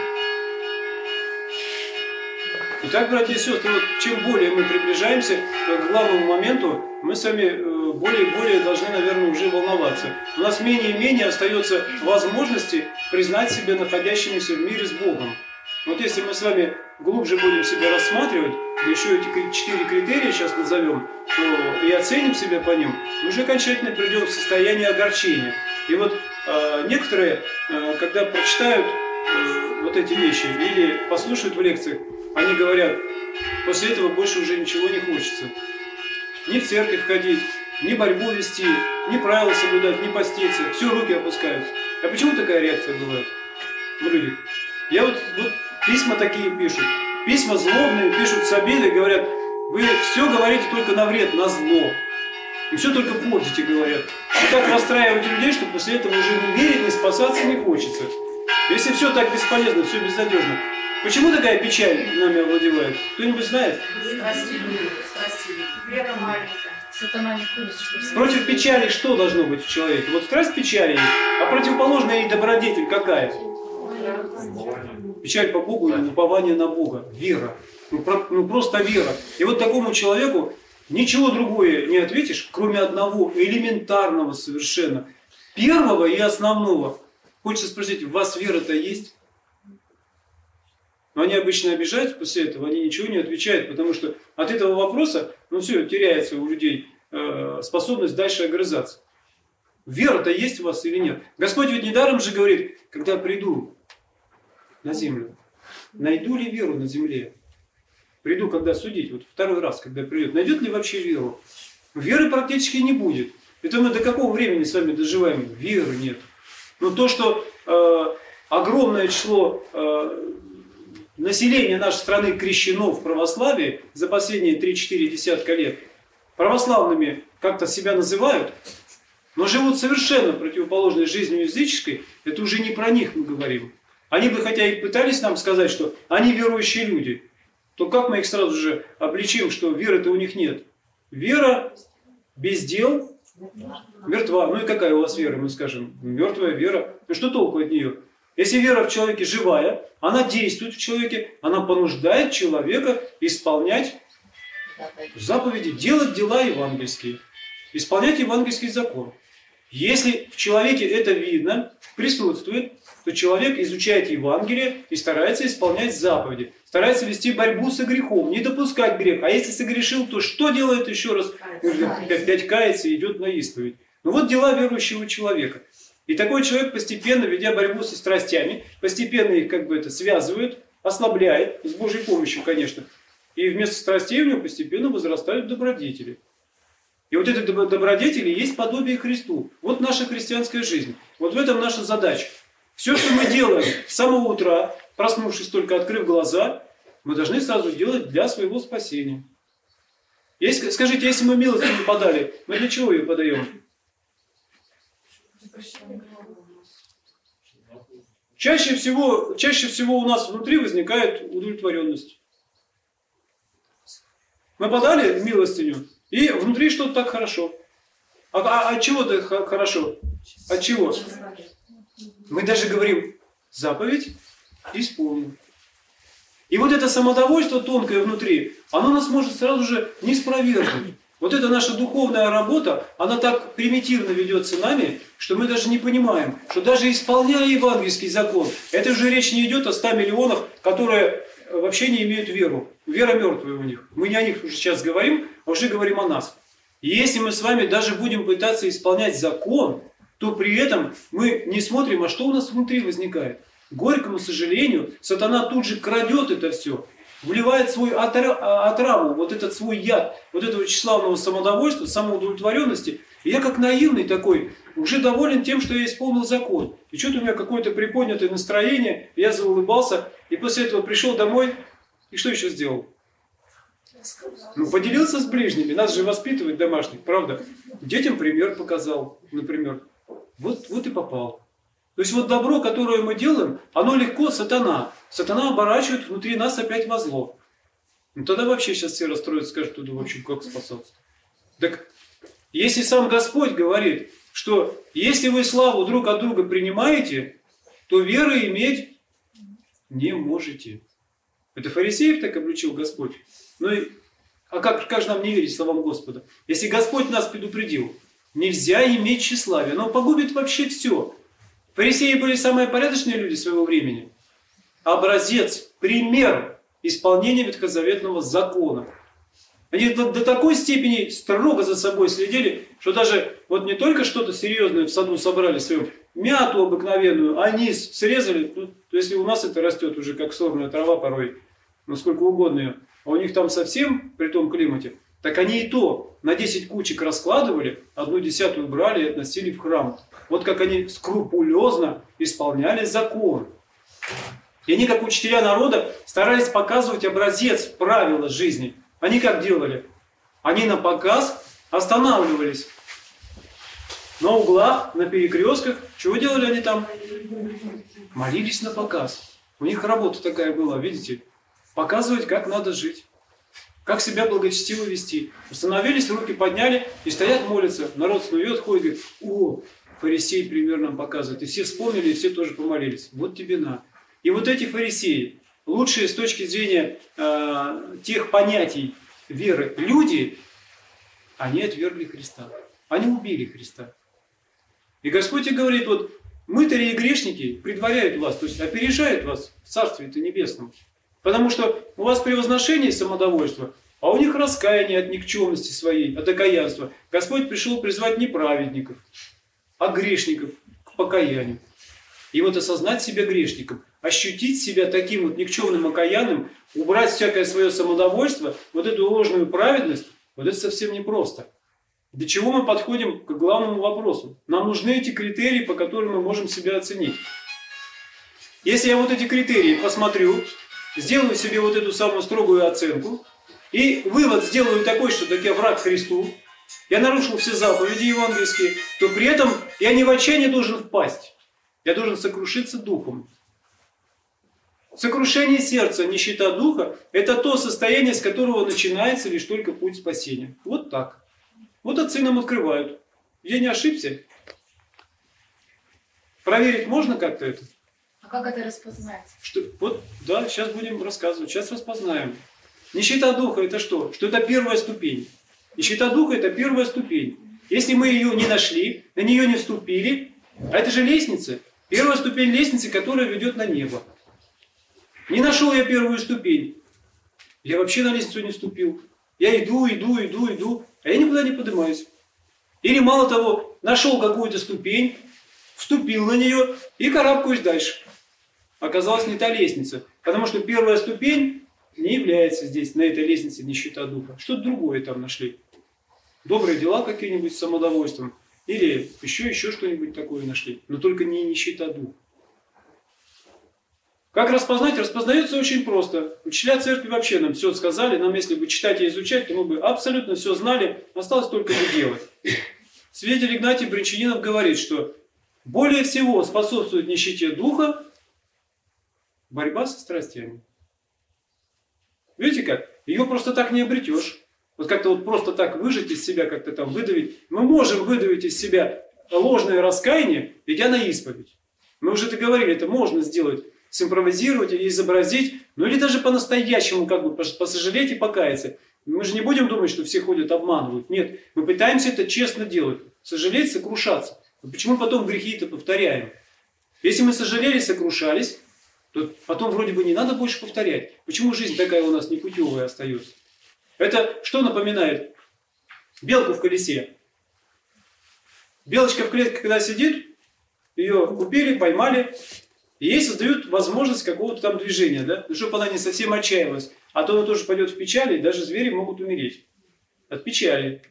Итак, братья и сестры, вот чем более мы приближаемся к главному моменту, мы с вами более и более должны, наверное, уже волноваться. У нас менее и менее остается возможности признать себя находящимися в мире с Богом. Вот если мы с вами глубже будем себя рассматривать, да еще эти четыре критерия сейчас назовем, то и оценим себя по ним, мы уже окончательно придем в состояние огорчения. И вот э, некоторые, э, когда прочитают э, вот эти вещи или послушают в лекциях, они говорят, после этого больше уже ничего не хочется. Ни в церковь ходить, ни борьбу вести, ни правила соблюдать, ни поститься. Все, руки опускаются. А почему такая реакция бывает в людях? Я вот, вот письма такие пишут. Письма злобные, пишут с обидой, говорят, вы все говорите только на вред, на зло. И все только портите, говорят. И так расстраиваете людей, что после этого уже не верить, не спасаться не хочется. Если все так бесполезно, все безнадежно. Почему такая печаль нами овладевает? Кто-нибудь знает? Страсти, страсти. Вера маленькая. Сатана не ходит, что Против печали что должно быть в человеке? Вот страсть печали есть, а противоположная ей добродетель какая? Печаль по Богу и упование на Бога. Вера. Ну, про, ну просто вера. И вот такому человеку ничего другое не ответишь, кроме одного элементарного совершенно. Первого и основного. Хочется спросить, у вас вера-то есть? Но они обычно обижаются после этого, они ничего не отвечают, потому что от этого вопроса, ну все, теряется у людей э, способность дальше огрызаться. Вера-то есть у вас или нет? Господь ведь недаром же говорит, когда приду на землю, найду ли веру на земле? Приду, когда судить, вот второй раз, когда придет, найдет ли вообще веру? Веры практически не будет. Это мы до какого времени с вами доживаем? Веры нет. Но то, что э, огромное число э, населения нашей страны крещено в православии за последние три-четыре десятка лет, православными как-то себя называют, но живут совершенно противоположной жизнью языческой, это уже не про них мы говорим. Они бы, хотя и пытались нам сказать, что они верующие люди, то как мы их сразу же обличим, что веры-то у них нет? Вера без дел мертва. Ну и какая у вас вера, мы скажем? Мертвая вера. Ну что толку от нее? Если вера в человеке живая, она действует в человеке, она понуждает человека исполнять заповеди, делать дела евангельские, исполнять евангельский закон. Если в человеке это видно, присутствует, то человек изучает Евангелие и старается исполнять заповеди, старается вести борьбу со грехом, не допускать грех. А если согрешил, то что делает еще раз? Опять кается и идет на исповедь. Ну вот дела верующего человека. И такой человек, постепенно, ведя борьбу со страстями, постепенно их как бы это связывает, ослабляет, с Божьей помощью, конечно. И вместо страстей у него постепенно возрастают добродетели. И вот эти добродетели есть подобие Христу. Вот наша христианская жизнь. Вот в этом наша задача. Все, что мы делаем с самого утра, проснувшись только, открыв глаза, мы должны сразу делать для своего спасения. Если, скажите, если мы милостыню подали, мы для чего ее подаем? Чаще всего, чаще всего у нас внутри возникает удовлетворенность. Мы подали милостыню, и внутри что-то так хорошо. А, а от чего так хорошо? От чего? Мы даже говорим, заповедь исполним. И вот это самодовольство тонкое внутри, оно нас может сразу же не спровергнуть. Вот эта наша духовная работа, она так примитивно ведется нами, что мы даже не понимаем, что даже исполняя евангельский закон, это уже речь не идет о ста миллионах, которые вообще не имеют веру. Вера мертвая у них. Мы не о них уже сейчас говорим, а уже говорим о нас. И если мы с вами даже будем пытаться исполнять закон, то при этом мы не смотрим, а что у нас внутри возникает. К горькому сожалению, сатана тут же крадет это все, вливает свой отраву, вот этот свой яд, вот этого тщеславного самодовольства, самоудовлетворенности. И я как наивный такой, уже доволен тем, что я исполнил закон. И что-то у меня какое-то приподнятое настроение, я заулыбался, и после этого пришел домой, и что еще сделал? Ну, поделился с ближними, нас же воспитывать домашних, правда? Детям пример показал, например. Вот, вот и попал. То есть вот добро, которое мы делаем, оно легко сатана. Сатана оборачивает внутри нас опять во зло. Ну тогда вообще сейчас все расстроятся, скажут, туда вообще как спасаться. Так если сам Господь говорит, что если вы славу друг от друга принимаете, то веры иметь не можете. Это фарисеев так обличил Господь. Ну и, а как, как же нам не верить словам Господа? Если Господь нас предупредил, нельзя иметь тщеславие, оно погубит вообще все. Фарисеи были самые порядочные люди своего времени. Образец пример исполнения ветхозаветного закона. Они до, до такой степени строго за собой следили, что даже вот не только что-то серьезное в саду собрали своем, мяту обыкновенную, анис срезали, ну, если у нас это растет уже как сорная трава порой, ну сколько угодно ее, а у них там совсем при том климате, так они и то на десять кучек раскладывали, одну десятую брали и относили в храм. Вот как они скрупулезно исполняли закон. И они, как учителя народа, старались показывать образец правила жизни. Они как делали? Они на показ останавливались. На углах, на перекрестках. Чего делали они там? Молились на показ. У них работа такая была, видите? Показывать, как надо жить. Как себя благочестиво вести. Остановились, руки подняли и стоят, молятся. Народ снует, ходит, говорит, о, фарисей пример нам показывает. И все вспомнили, и все тоже помолились. Вот тебе на. И вот эти фарисеи, лучшие с точки зрения э, тех понятий веры люди, они отвергли Христа. Они убили Христа. И Господь и говорит, вот мытари и грешники предваряют вас, то есть опережают вас в Царстве-то Небесном. Потому что у вас превозношение и самодовольство, а у них раскаяние от никчемности своей, от окаянства. Господь пришел призвать не праведников, а грешников к покаянию. И вот осознать себя грешником, ощутить себя таким вот никчемным окаянным, убрать всякое свое самодовольство, вот эту ложную праведность, вот это совсем непросто. Для чего мы подходим к главному вопросу? Нам нужны эти критерии, по которым мы можем себя оценить. Если я вот эти критерии посмотрю, сделаю себе вот эту самую строгую оценку, и вывод сделаю такой, что так я враг Христу, я нарушил все заповеди евангельские, то при этом я не в отчаяние должен впасть. Я должен сокрушиться духом. Сокрушение сердца, нищета духа – это то состояние, с которого начинается лишь только путь спасения. Вот так. Вот отцы нам открывают. Я не ошибся. Проверить можно как-то это? А как это распознать? Что, вот, да, сейчас будем рассказывать, сейчас распознаем. Нищета духа – это что? Что это первая ступень. Нищета духа – это первая ступень. Если мы ее не нашли, на нее не вступили, а это же лестница. Первая ступень лестницы, которая ведет на небо. Не нашел я первую ступень. Я вообще на лестницу не вступил. Я иду, иду, иду, иду, а я никуда не поднимаюсь. Или мало того, нашел какую-то ступень, вступил на нее и карабкаюсь дальше. Оказалась не та лестница. Потому что первая ступень не является здесь, на этой лестнице, нищета духа. Что-то другое там нашли. Добрые дела какие-нибудь с самодовольством. Или еще, еще что-нибудь такое нашли. Но только не нищета духа. Как распознать? Распознается очень просто. Учителя церкви вообще нам все сказали. Нам, если бы читать и изучать, то мы бы абсолютно все знали. Осталось только бы делать. Святитель Игнатий Брянчанинов говорит, что более всего способствует нищете духа борьба со страстями. Видите как? Ее просто так не обретешь. Вот как-то вот просто так выжать из себя, как-то там выдавить. Мы можем выдавить из себя ложное раскаяние, идя на исповедь. Мы уже это говорили, это можно сделать. Симпровизировать или изобразить, ну или даже по-настоящему как бы посожалеть и покаяться. Мы же не будем думать, что все ходят обманывают. Нет, мы пытаемся это честно делать. Сожалеть, сокрушаться. Но почему потом грехи-то повторяем? Если мы сожалели, сокрушались, то потом вроде бы не надо больше повторять. Почему жизнь такая у нас непутевая остается? Это что напоминает? Белку в колесе. Белочка в клетке, когда сидит, ее купили, поймали, и ей создают возможность какого-то там движения, да? Ну, чтобы она не совсем отчаялась. А то она тоже пойдет в печали, и даже звери могут умереть. От печали.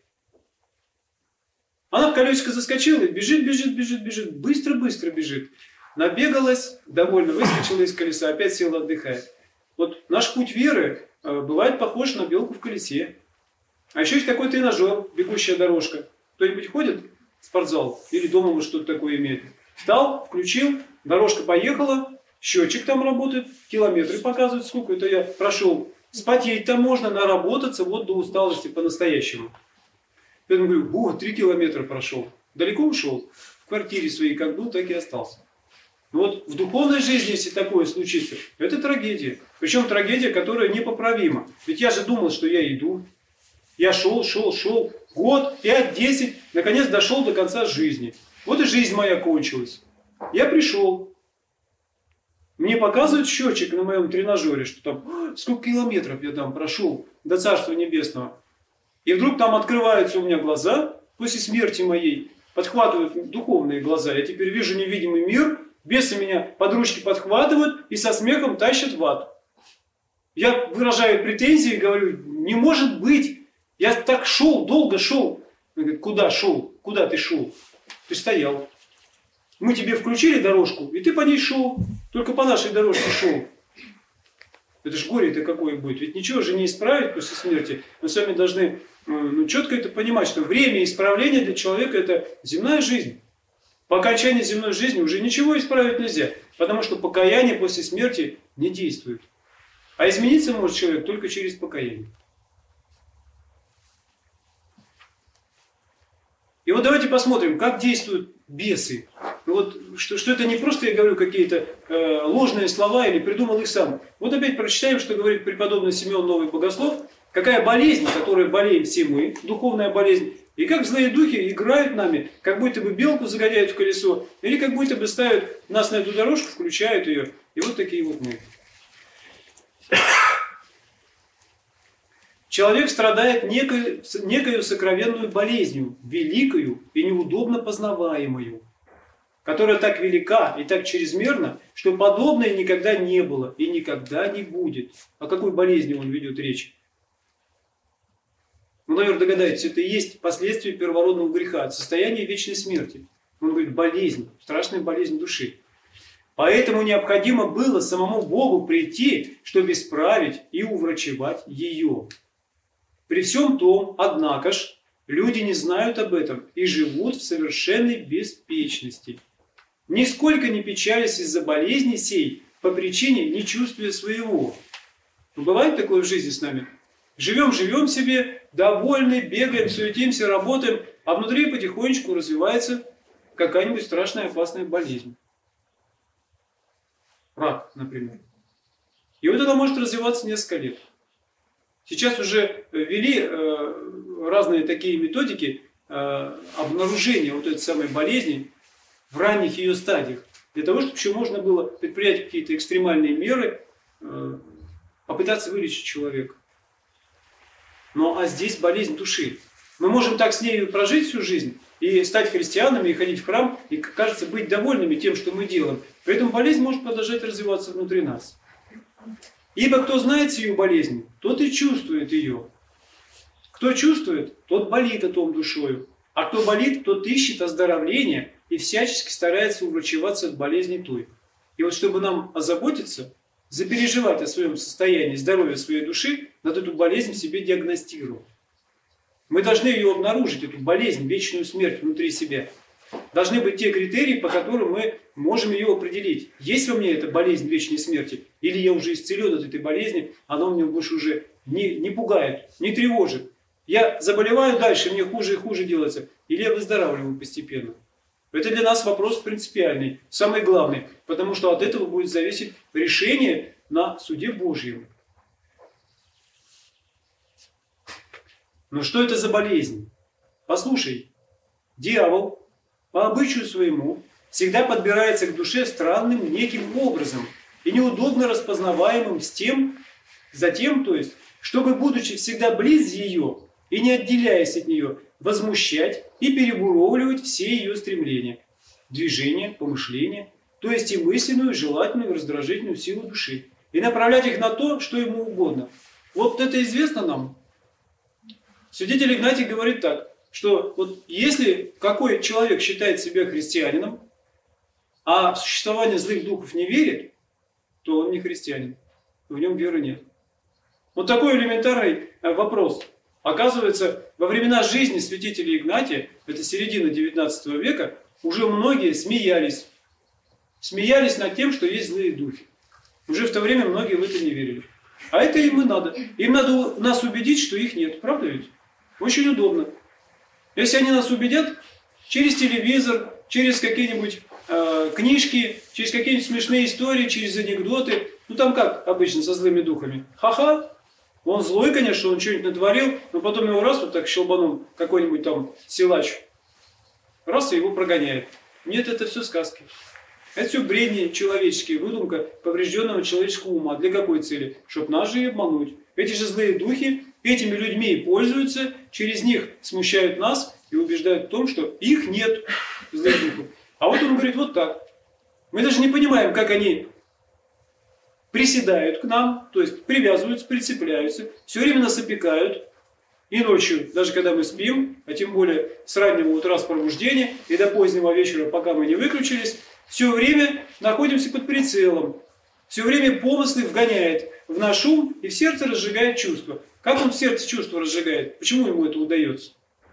Она в колесико заскочила, и бежит, бежит, бежит, бежит. Быстро-быстро бежит. Набегалась, довольно выскочила из колеса, опять села, отдыхает. Вот наш путь веры э, бывает похож на белку в колесе. А еще есть такой тренажер, бегущая дорожка. Кто-нибудь ходит в спортзал? Или дома может что-то такое имеет? Встал, включил, дорожка поехала, счетчик там работает, километры показывают, сколько это я прошел. Спотеть там можно, наработаться вот до усталости по-настоящему. Я говорю, вот, три километра прошел. Далеко ушел? В квартире своей как был, так и остался. Но вот в духовной жизни, если такое случится, это трагедия. Причем трагедия, которая непоправима. Ведь я же думал, что я иду. Я шел, шел, шел. Год, пять, десять. Наконец дошел до конца жизни. Вот и жизнь моя кончилась. Я пришел. Мне показывают счетчик на моем тренажере, что там сколько километров я там прошел до Царства Небесного. И вдруг там открываются у меня глаза после смерти моей, подхватывают духовные глаза. Я теперь вижу невидимый мир, бесы меня под ручки подхватывают и со смехом тащат в ад. Я выражаю претензии и говорю, не может быть, я так шел, долго шел. Он говорит, куда шел? Куда ты шел? Ты стоял. Мы тебе включили дорожку, и ты по ней шел. Только по нашей дорожке шел. Это ж горе-то какое будет. Ведь ничего же не исправить после смерти. Мы с вами должны ну, четко это понимать, что время исправления для человека – это земная жизнь. По окончании земной жизни уже ничего исправить нельзя. Потому что покаяние после смерти не действует. А измениться может человек только через покаяние. И вот давайте посмотрим, как действуют бесы. Вот, что, что это не просто, я говорю, какие-то э, ложные слова или придумал их сам. Вот опять прочитаем, что говорит преподобный Симеон Новый Богослов. Какая болезнь, которой болеем все мы, духовная болезнь. И как злые духи играют нами, как будто бы белку загоняют в колесо, или как будто бы ставят нас на эту дорожку, включают ее. И вот такие вот мы. Человек страдает некой, некою сокровенную болезнью, великою и неудобно познаваемую, которая так велика и так чрезмерна, что подобное никогда не было и никогда не будет. О какой болезни он ведет речь? Ну, наверное, догадаетесь, это и есть последствия первородного греха, состояние вечной смерти. Он говорит, болезнь, страшная болезнь души. Поэтому необходимо было самому Богу прийти, чтобы исправить и уврачевать ее. При всем том, однако ж, люди не знают об этом и живут в совершенной беспечности. Нисколько не печались из-за болезни сей по причине нечувствия своего. Ну, бывает такое в жизни с нами? Живем-живем себе, довольны, бегаем, суетимся, работаем, а внутри потихонечку развивается какая-нибудь страшная опасная болезнь. Рак, например. И вот это может развиваться несколько лет. Сейчас уже ввели э, разные такие методики э, обнаружения вот этой самой болезни в ранних ее стадиях. Для того, чтобы еще можно было предпринять какие-то экстремальные меры, э, попытаться вылечить человека. Ну а здесь болезнь души. Мы можем так с ней прожить всю жизнь и стать христианами, и ходить в храм, и, кажется, быть довольными тем, что мы делаем. Поэтому болезнь может продолжать развиваться внутри нас. Ибо кто знает сию болезнь, тот и чувствует ее. Кто чувствует, тот болит о том душою. А кто болит, тот ищет оздоровления и всячески старается уврачеваться от болезни той. И вот чтобы нам озаботиться, запереживать о своем состоянии здоровья своей души, надо эту болезнь в себе диагностировать. Мы должны ее обнаружить, эту болезнь, вечную смерть внутри себя. Должны быть те критерии, по которым мы можем ее определить. Есть во мне эта болезнь вечной смерти, или я уже исцелен от этой болезни, она меня больше уже не, не пугает, не тревожит. Я заболеваю дальше, мне хуже и хуже делается, или я выздоравливаю постепенно. Это для нас вопрос принципиальный, самый главный, потому что от этого будет зависеть решение на суде Божьем. Но что это за болезнь? Послушай, дьявол по обычаю своему всегда подбирается к душе странным неким образом и неудобно распознаваемым с тем, затем, то есть, чтобы, будучи всегда близ ее и не отделяясь от нее, возмущать и перебуровливать все ее стремления, движения, помышления, то есть и мысленную, желательную, раздражительную силу души, и направлять их на то, что ему угодно. Вот это известно нам. Святитель Игнатий говорит так, что вот если какой человек считает себя христианином, а в существование злых духов не верит, то он не христианин, в нем веры нет. Вот такой элементарный вопрос. Оказывается, во времена жизни святителя Игнатия, это середина девятнадцатого века, уже многие смеялись. Смеялись над тем, что есть злые духи. Уже в то время многие в это не верили. А это им и надо. Им надо нас убедить, что их нет. Правда ведь? Очень удобно. Если они нас убедят через телевизор, через какие-нибудь э, книжки, через какие-нибудь смешные истории, через анекдоты. Ну там как обычно со злыми духами? Ха-ха. Он злой, конечно, он что-нибудь натворил, но потом его раз вот так щелбаном какой-нибудь там силач. Раз и его прогоняет. Нет, это все сказки. Это все бредни человеческие, выдумка поврежденного человеческого ума. Для какой цели? Чтобы нас же и обмануть. Эти же злые духи этими людьми и пользуются, через них смущают нас и убеждают в том, что их нет, злых духов. А вот он говорит вот так. Мы даже не понимаем, как они приседают к нам, то есть привязываются, прицепляются, все время нас опекают. И ночью, даже когда мы спим, а тем более с раннего утра с пробуждения и до позднего вечера, пока мы не выключились, все время находимся под прицелом. Все время помыслы вгоняет в наш ум и в сердце разжигает чувства. Как он в сердце чувства разжигает? Почему ему это удается?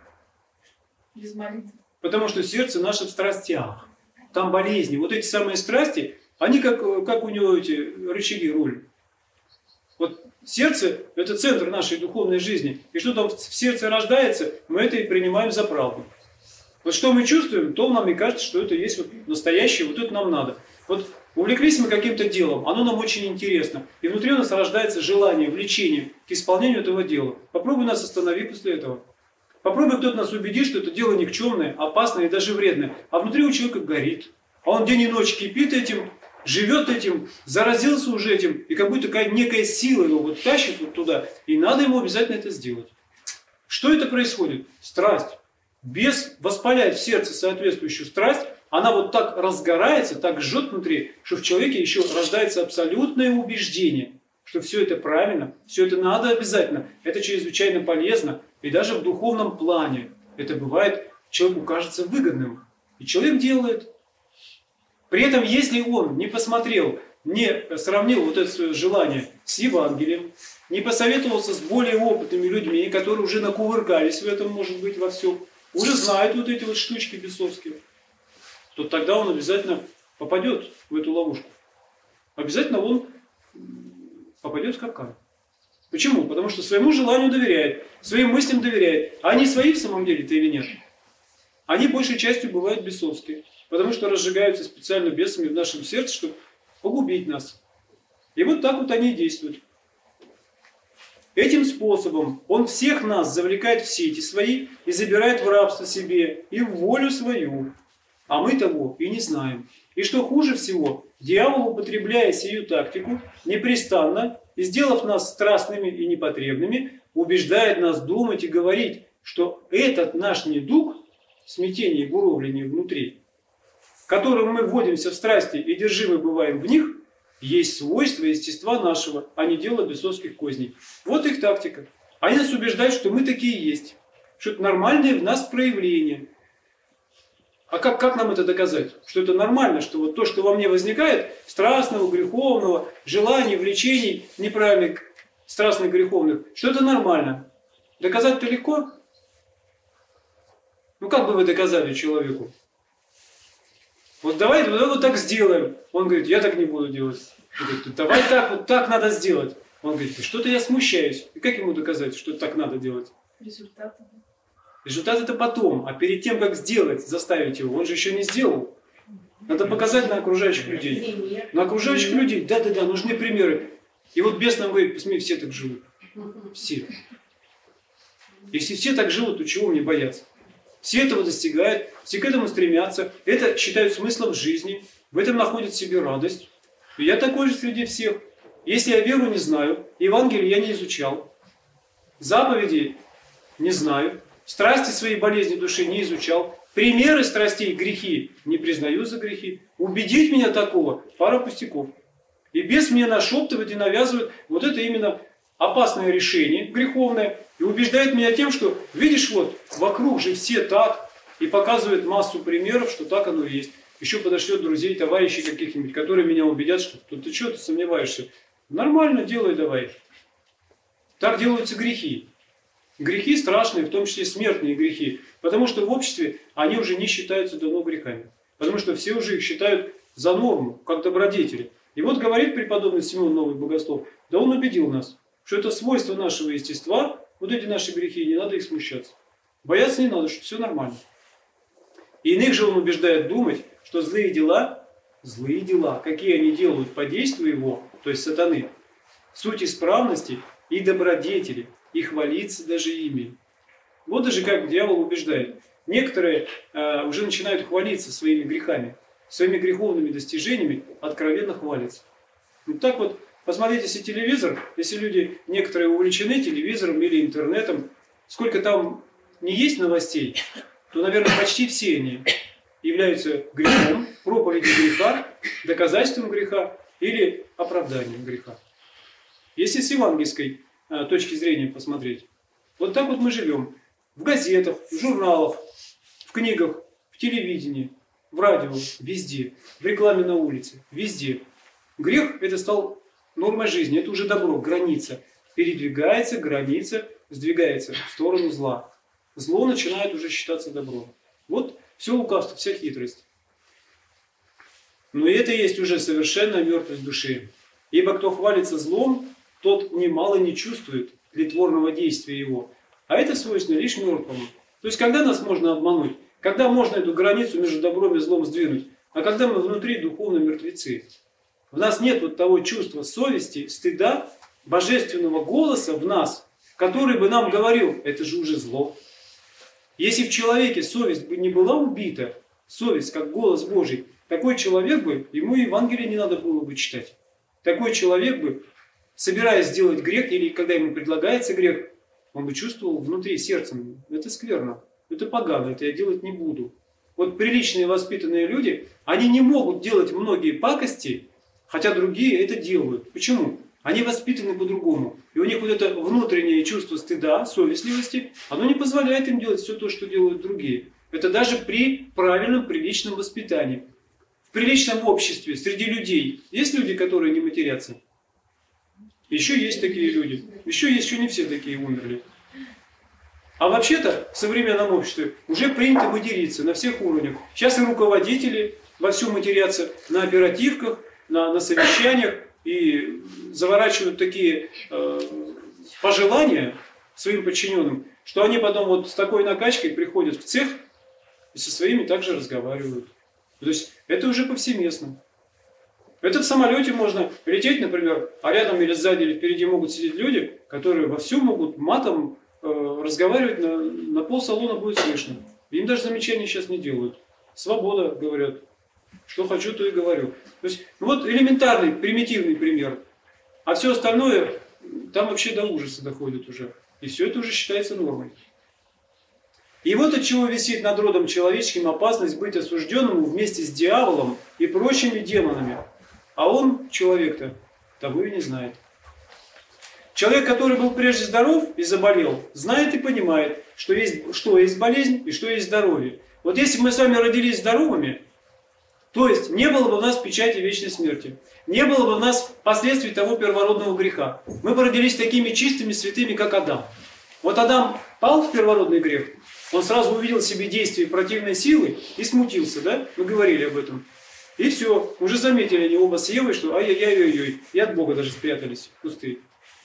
Без молитвы. Потому что сердце наше в страстях. Там болезни. Вот эти самые страсти, они как, как у него эти рычаги руль. Вот сердце – это центр нашей духовной жизни. И что там в сердце рождается, мы это и принимаем за правду. Вот что мы чувствуем, то нам и кажется, что это есть вот настоящее, вот это нам надо. Вот увлеклись мы каким-то делом, оно нам очень интересно. И внутри у нас рождается желание, влечение к исполнению этого дела. Попробуй нас остановить после этого. Попробуй кто-то нас убедить, что это дело никчемное, опасное и даже вредное. А внутри у человека горит. А он день и ночь кипит этим, живет этим, заразился уже этим. И как будто такая некая сила его вот тащит вот туда. И надо ему обязательно это сделать. Что это происходит? Страсть. Бес воспаляет в сердце соответствующую страсть. Она вот так разгорается, так жжет внутри, что в человеке еще рождается абсолютное убеждение, что все это правильно, все это надо обязательно, это чрезвычайно полезно. И даже в духовном плане это бывает, человеку кажется выгодным. И человек делает. При этом, если он не посмотрел, не сравнил вот это свое желание с Евангелием, не посоветовался с более опытными людьми, которые уже накувыркались в этом, может быть, во всем, уже знают вот эти вот штучки бесовские, то тогда он обязательно попадет в эту ловушку. Обязательно он попадет в капкан. Почему? Потому что своему желанию доверяет, своим мыслям доверяет. А они свои в самом деле-то или нет? Они большей частью бывают бесовские. Потому что разжигаются специально бесами в нашем сердце, чтобы погубить нас. И вот так вот они и действуют. Этим способом он всех нас завлекает в сети свои и забирает в рабство себе и в волю свою. А мы того и не знаем. И что хуже всего, дьявол, употребляя сию тактику, непрестанно, и сделав нас страстными и непотребными, убеждает нас думать и говорить, что этот наш недуг, смятение и буровление внутри, которым мы вводимся в страсти и держимы бываем в них, есть свойство естества нашего, а не дело бесовских козней. Вот их тактика. Они нас убеждают, что мы такие есть, что это нормальное в нас проявление. А как, как нам это доказать? Что это нормально, что вот то, что во мне возникает, страстного, греховного, желаний, влечений, неправильных, страстных, греховных, что это нормально. Доказать-то легко? Ну как бы вы доказали человеку? Вот давай, давай вот так сделаем. Он говорит, я так не буду делать. Он говорит, давай так, вот так надо сделать. Он говорит, что-то я смущаюсь. И как ему доказать, что так надо делать? Результаты. Результат это потом, а перед тем, как сделать, заставить его, он же еще не сделал. Надо показать на окружающих людей. На окружающих людей, да-да-да, нужны примеры. И вот бес нам говорит, посмотри, все так живут. Все. Если все так живут, то чего мне бояться? Все этого достигают, все к этому стремятся. Это считают смыслом жизни. В этом находят в себе радость. И я такой же среди всех. Если я веру не знаю, Евангелие я не изучал, заповедей не знаю, страсти своей болезни души не изучал, примеры страстей, грехи не признаю за грехи, убедить меня такого – пара пустяков. И бес мне нашептывает и навязывает вот это именно опасное решение, греховное, и убеждает меня тем, что, видишь, вот, вокруг же все так, и показывает массу примеров, что так оно и есть. Еще подошлет друзей, товарищей каких-нибудь, которые меня убедят, что ты что, ты сомневаешься? Нормально, делай давай. Так делаются грехи. Грехи страшные, в том числе смертные грехи, потому что в обществе они уже не считаются давно грехами. Потому что все уже их считают за норму, как добродетели. И вот говорит преподобный Симеон Новый Богослов, да он убедил нас, что это свойство нашего естества, вот эти наши грехи, не надо их смущаться. Бояться не надо, что все нормально. И иных же он убеждает думать, что злые дела, злые дела, какие они делают по действию его, то есть сатаны, суть исправности и добродетели, и хвалиться даже ими. Вот даже как дьявол убеждает. Некоторые э, уже начинают хвалиться своими грехами. своими греховными достижениями откровенно хвалится. Вот так вот, посмотрите, если телевизор, если люди некоторые увлечены телевизором или интернетом, сколько там не есть новостей, то, наверное, почти все они являются грехом, проповедью греха, доказательством греха или оправданием греха. Если с евангельской а, точки зрения посмотреть, вот так вот мы живем. В газетах, в журналах, в книгах, в телевидении, в радио, везде, в рекламе на улице, везде. Грех это стал нормой жизни, это уже добро, граница. Передвигается граница, сдвигается в сторону зла. Зло начинает уже считаться добром. Вот все лукавство, вся хитрость. Но это есть уже совершенная мертвость души. Ибо кто хвалится злом, тот немало не чувствует тлетворного действия его. А это свойственно лишь мертвому. То есть, когда нас можно обмануть? Когда можно эту границу между добром и злом сдвинуть? А когда мы внутри духовно мертвецы. В нас нет вот того чувства совести, стыда, божественного голоса в нас, который бы нам говорил, это же уже зло. Если в человеке совесть бы не была убита, совесть как голос Божий, такой человек бы, ему Евангелие не надо было бы читать. Такой человек бы, собираясь сделать грех, или когда ему предлагается грех, он бы чувствовал внутри сердцем, это скверно, это погано, это я делать не буду. Вот приличные воспитанные люди, они не могут делать многие пакости, хотя другие это делают. Почему? Они воспитаны по-другому. И у них вот это внутреннее чувство стыда, совестливости, оно не позволяет им делать все то, что делают другие. Это даже при правильном, приличном воспитании. В приличном обществе, среди людей, есть люди, которые не матерятся? Еще есть такие люди. Еще есть, еще не все такие умерли. А вообще-то в современном обществе уже принято материться на всех уровнях. Сейчас и руководители вовсю матерятся на оперативках, на, на совещаниях и заворачивают такие э, пожелания своим подчиненным, что они потом вот с такой накачкой приходят в цех и со своими также разговаривают. То есть это уже повсеместно. Это в самолете можно лететь, например, а рядом или сзади или впереди могут сидеть люди, которые вовсю могут матом э, разговаривать, на, на полсалона будет слышно. Им даже замечаний сейчас не делают. Свобода, говорят. Что хочу, то и говорю. То есть, ну вот элементарный, примитивный пример. А все остальное, там вообще до ужаса доходит уже. И все это уже считается нормой. И вот от чего висит над родом человеческим опасность быть осужденному вместе с дьяволом и прочими демонами. А он, человек-то, того и не знает. Человек, который был прежде здоров и заболел, знает и понимает, что есть, что есть болезнь и что есть здоровье. Вот если бы мы с вами родились здоровыми, то есть не было бы у нас печати вечной смерти, не было бы у нас последствий того первородного греха. Мы бы родились такими чистыми, святыми, как Адам. Вот Адам пал в первородный грех, он сразу увидел в себе действие противной силы и смутился, да? Мы говорили об этом. И все, уже заметили они оба с Евой, что ай-яй-яй-яй, и от Бога даже спрятались в кусты.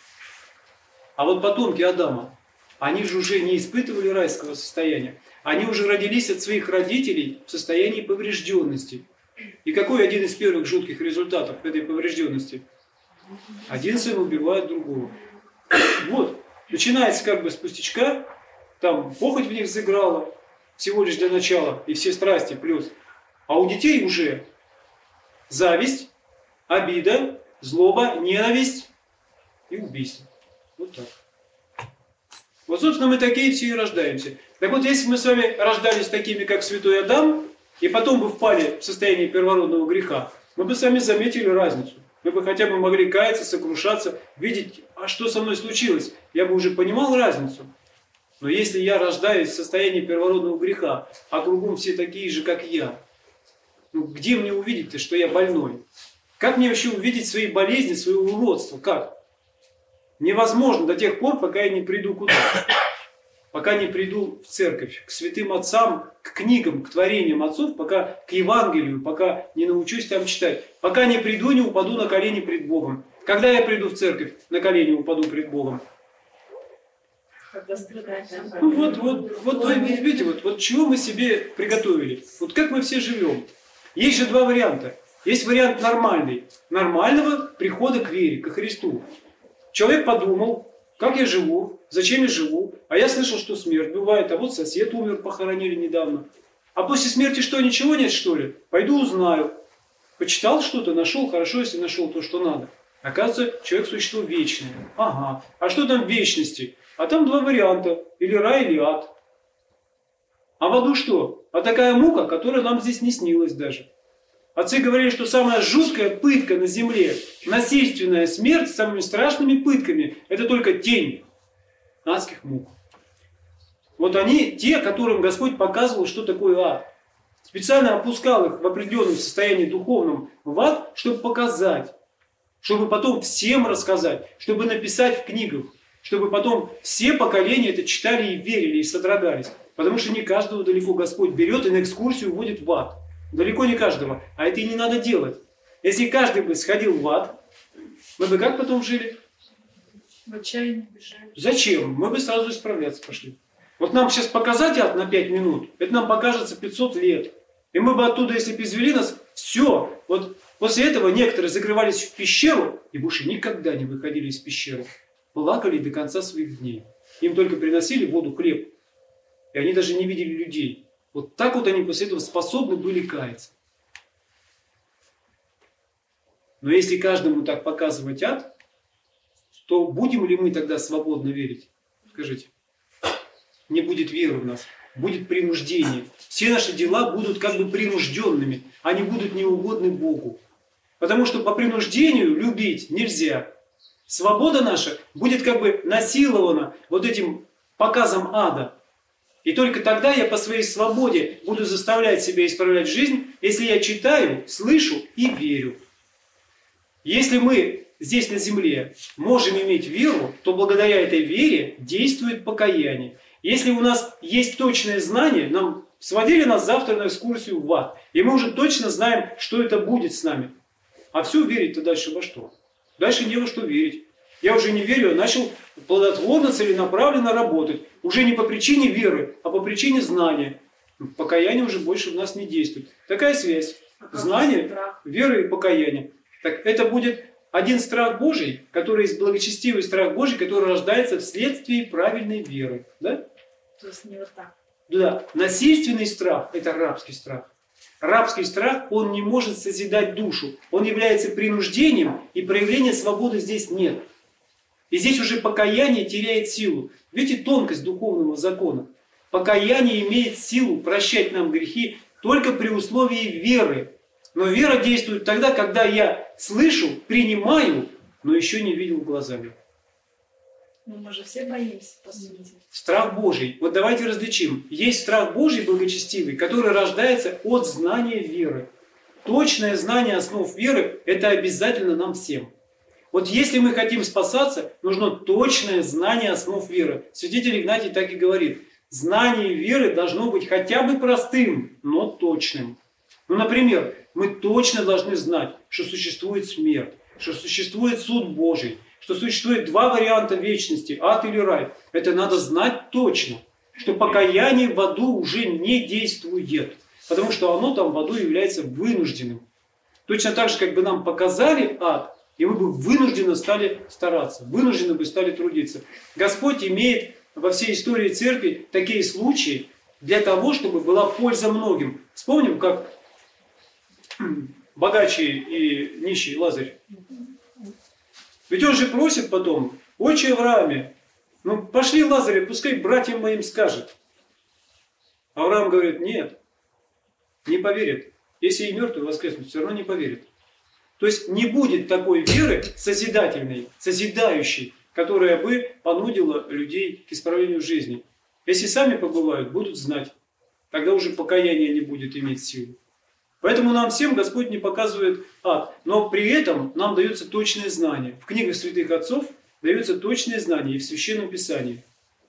А вот потомки Адама, они же уже не испытывали райского состояния. Они уже родились от своих родителей в состоянии поврежденности. И какой один из первых жутких результатов этой поврежденности? Один сын убивает другого. Вот, начинается как бы с пустячка, там похоть в них заиграла, всего лишь для начала, и все страсти плюс. А у детей уже зависть, обида, злоба, ненависть и убийство. Вот так. Вот, собственно, мы такие все и рождаемся. Так вот, если мы с вами рождались такими, как святой Адам, и потом бы впали в состояние первородного греха, мы бы сами заметили разницу. Мы бы хотя бы могли каяться, сокрушаться, видеть, а что со мной случилось. Я бы уже понимал разницу. Но если я рождаюсь в состоянии первородного греха, а кругом все такие же, как я, ну где мне увидеть-то, что я больной? Как мне вообще увидеть свои болезни, свое уродство? Как? Невозможно до тех пор, пока я не приду куда? Пока не приду в церковь, к святым отцам, к книгам, к творениям отцов, пока к Евангелию, пока не научусь там читать, пока не приду, не упаду на колени пред Богом. Когда я приду в церковь, на колени упаду пред Богом? Ну вот, вот, вот, вот видите, вот, вот чего мы себе приготовили. Вот как мы все живем. Есть же два варианта. Есть вариант нормальный. Нормального прихода к вере, ко Христу. Человек подумал, как я живу, зачем я живу. А я слышал, что смерть бывает. А вот сосед умер, похоронили недавно. А после смерти что, ничего нет, что ли? Пойду узнаю. Почитал что-то, нашел, хорошо, если нашел то, что надо. Оказывается, человек существо вечное. Ага. А что там в вечности? А там два варианта. Или рай, или ад. А в аду что? А такая мука, которая нам здесь не снилась даже. Отцы говорили, что самая жуткая пытка на земле, насильственная смерть с самыми страшными пытками, это только тень адских мук. Вот они, те, которым Господь показывал, что такое ад. Специально опускал их в определенном состоянии духовном в ад, чтобы показать, чтобы потом всем рассказать, чтобы написать в книгах, чтобы потом все поколения это читали и верили, и содрогались. Потому что не каждого далеко Господь берет и на экскурсию вводит в ад. Далеко не каждого. А это и не надо делать. Если каждый бы сходил в ад, мы бы как потом жили? В отчаянии бежали. Зачем? Мы бы сразу исправляться пошли. Вот нам сейчас показать ад на пять минут, это нам покажется пятьсот лет. И мы бы оттуда, если бы извели нас, все. Вот после этого некоторые закрывались в пещеру и больше никогда не выходили из пещеры. Плакали до конца своих дней. Им только приносили воду, хлеб. И они даже не видели людей. Вот так вот они после этого способны были каяться. Но если каждому так показывать ад, то будем ли мы тогда свободно верить? Скажите. Не будет веры в нас. Будет принуждение. Все наши дела будут как бы принужденными. Они будут неугодны Богу. Потому что по принуждению любить нельзя. Свобода наша будет как бы насилована вот этим показом ада. И только тогда я по своей свободе буду заставлять себя исправлять жизнь, если я читаю, слышу и верю. Если мы здесь на земле можем иметь веру, то благодаря этой вере действует покаяние. Если у нас есть точное знание, нам сводили нас завтра на экскурсию в ад, и мы уже точно знаем, что это будет с нами. А все верить-то дальше во что? Дальше не во что верить. Я уже не верю, я начал плодотворно, целенаправленно работать. Уже не по причине веры, а по причине знания. Покаяние уже больше в нас не действует. Такая связь. А Знание, вера и покаяние. Так это будет один страх Божий, который есть благочестивый страх Божий, который рождается вследствие правильной веры. Да? То есть не вот так. Да. Насильственный страх – это рабский страх. Рабский страх, он не может созидать душу. Он является принуждением, и проявления свободы здесь нет. И здесь уже покаяние теряет силу. Видите тонкость духовного закона? Покаяние имеет силу прощать нам грехи только при условии веры. Но вера действует тогда, когда я слышу, принимаю, но еще не видел глазами. Ну, мы же все боимся, по сути. Страх Божий. Вот давайте различим. Есть страх Божий благочестивый, который рождается от знания веры. Точное знание основ веры – это обязательно нам всем. Вот если мы хотим спасаться, нужно точное знание основ веры. Святитель Игнатий так и говорит. Знание веры должно быть хотя бы простым, но точным. Ну, например, мы точно должны знать, что существует смерть, что существует суд Божий, что существует два варианта вечности, ад или рай. Это надо знать точно, что покаяние в аду уже не действует, потому что оно там в аду является вынужденным. Точно так же, как бы нам показали ад, и мы бы вынужденно стали стараться, вынужденно бы стали трудиться. Господь имеет во всей истории церкви такие случаи для того, чтобы была польза многим. Вспомним, как богачий и нищий Лазарь. Ведь он же просит потом: «Отче Аврааме, ну пошли Лазаря, пускай братьям моим скажет». Авраам говорит: «Нет, не поверит. Если и мертвый воскреснут, все равно не поверит». То есть не будет такой веры созидательной, созидающей, которая бы понудила людей к исправлению жизни. Если сами побывают, будут знать. Тогда уже покаяние не будет иметь силу. Поэтому нам всем Господь не показывает ад. Но при этом нам дается точное знание. В книгах святых отцов дается точное знание и в Священном Писании.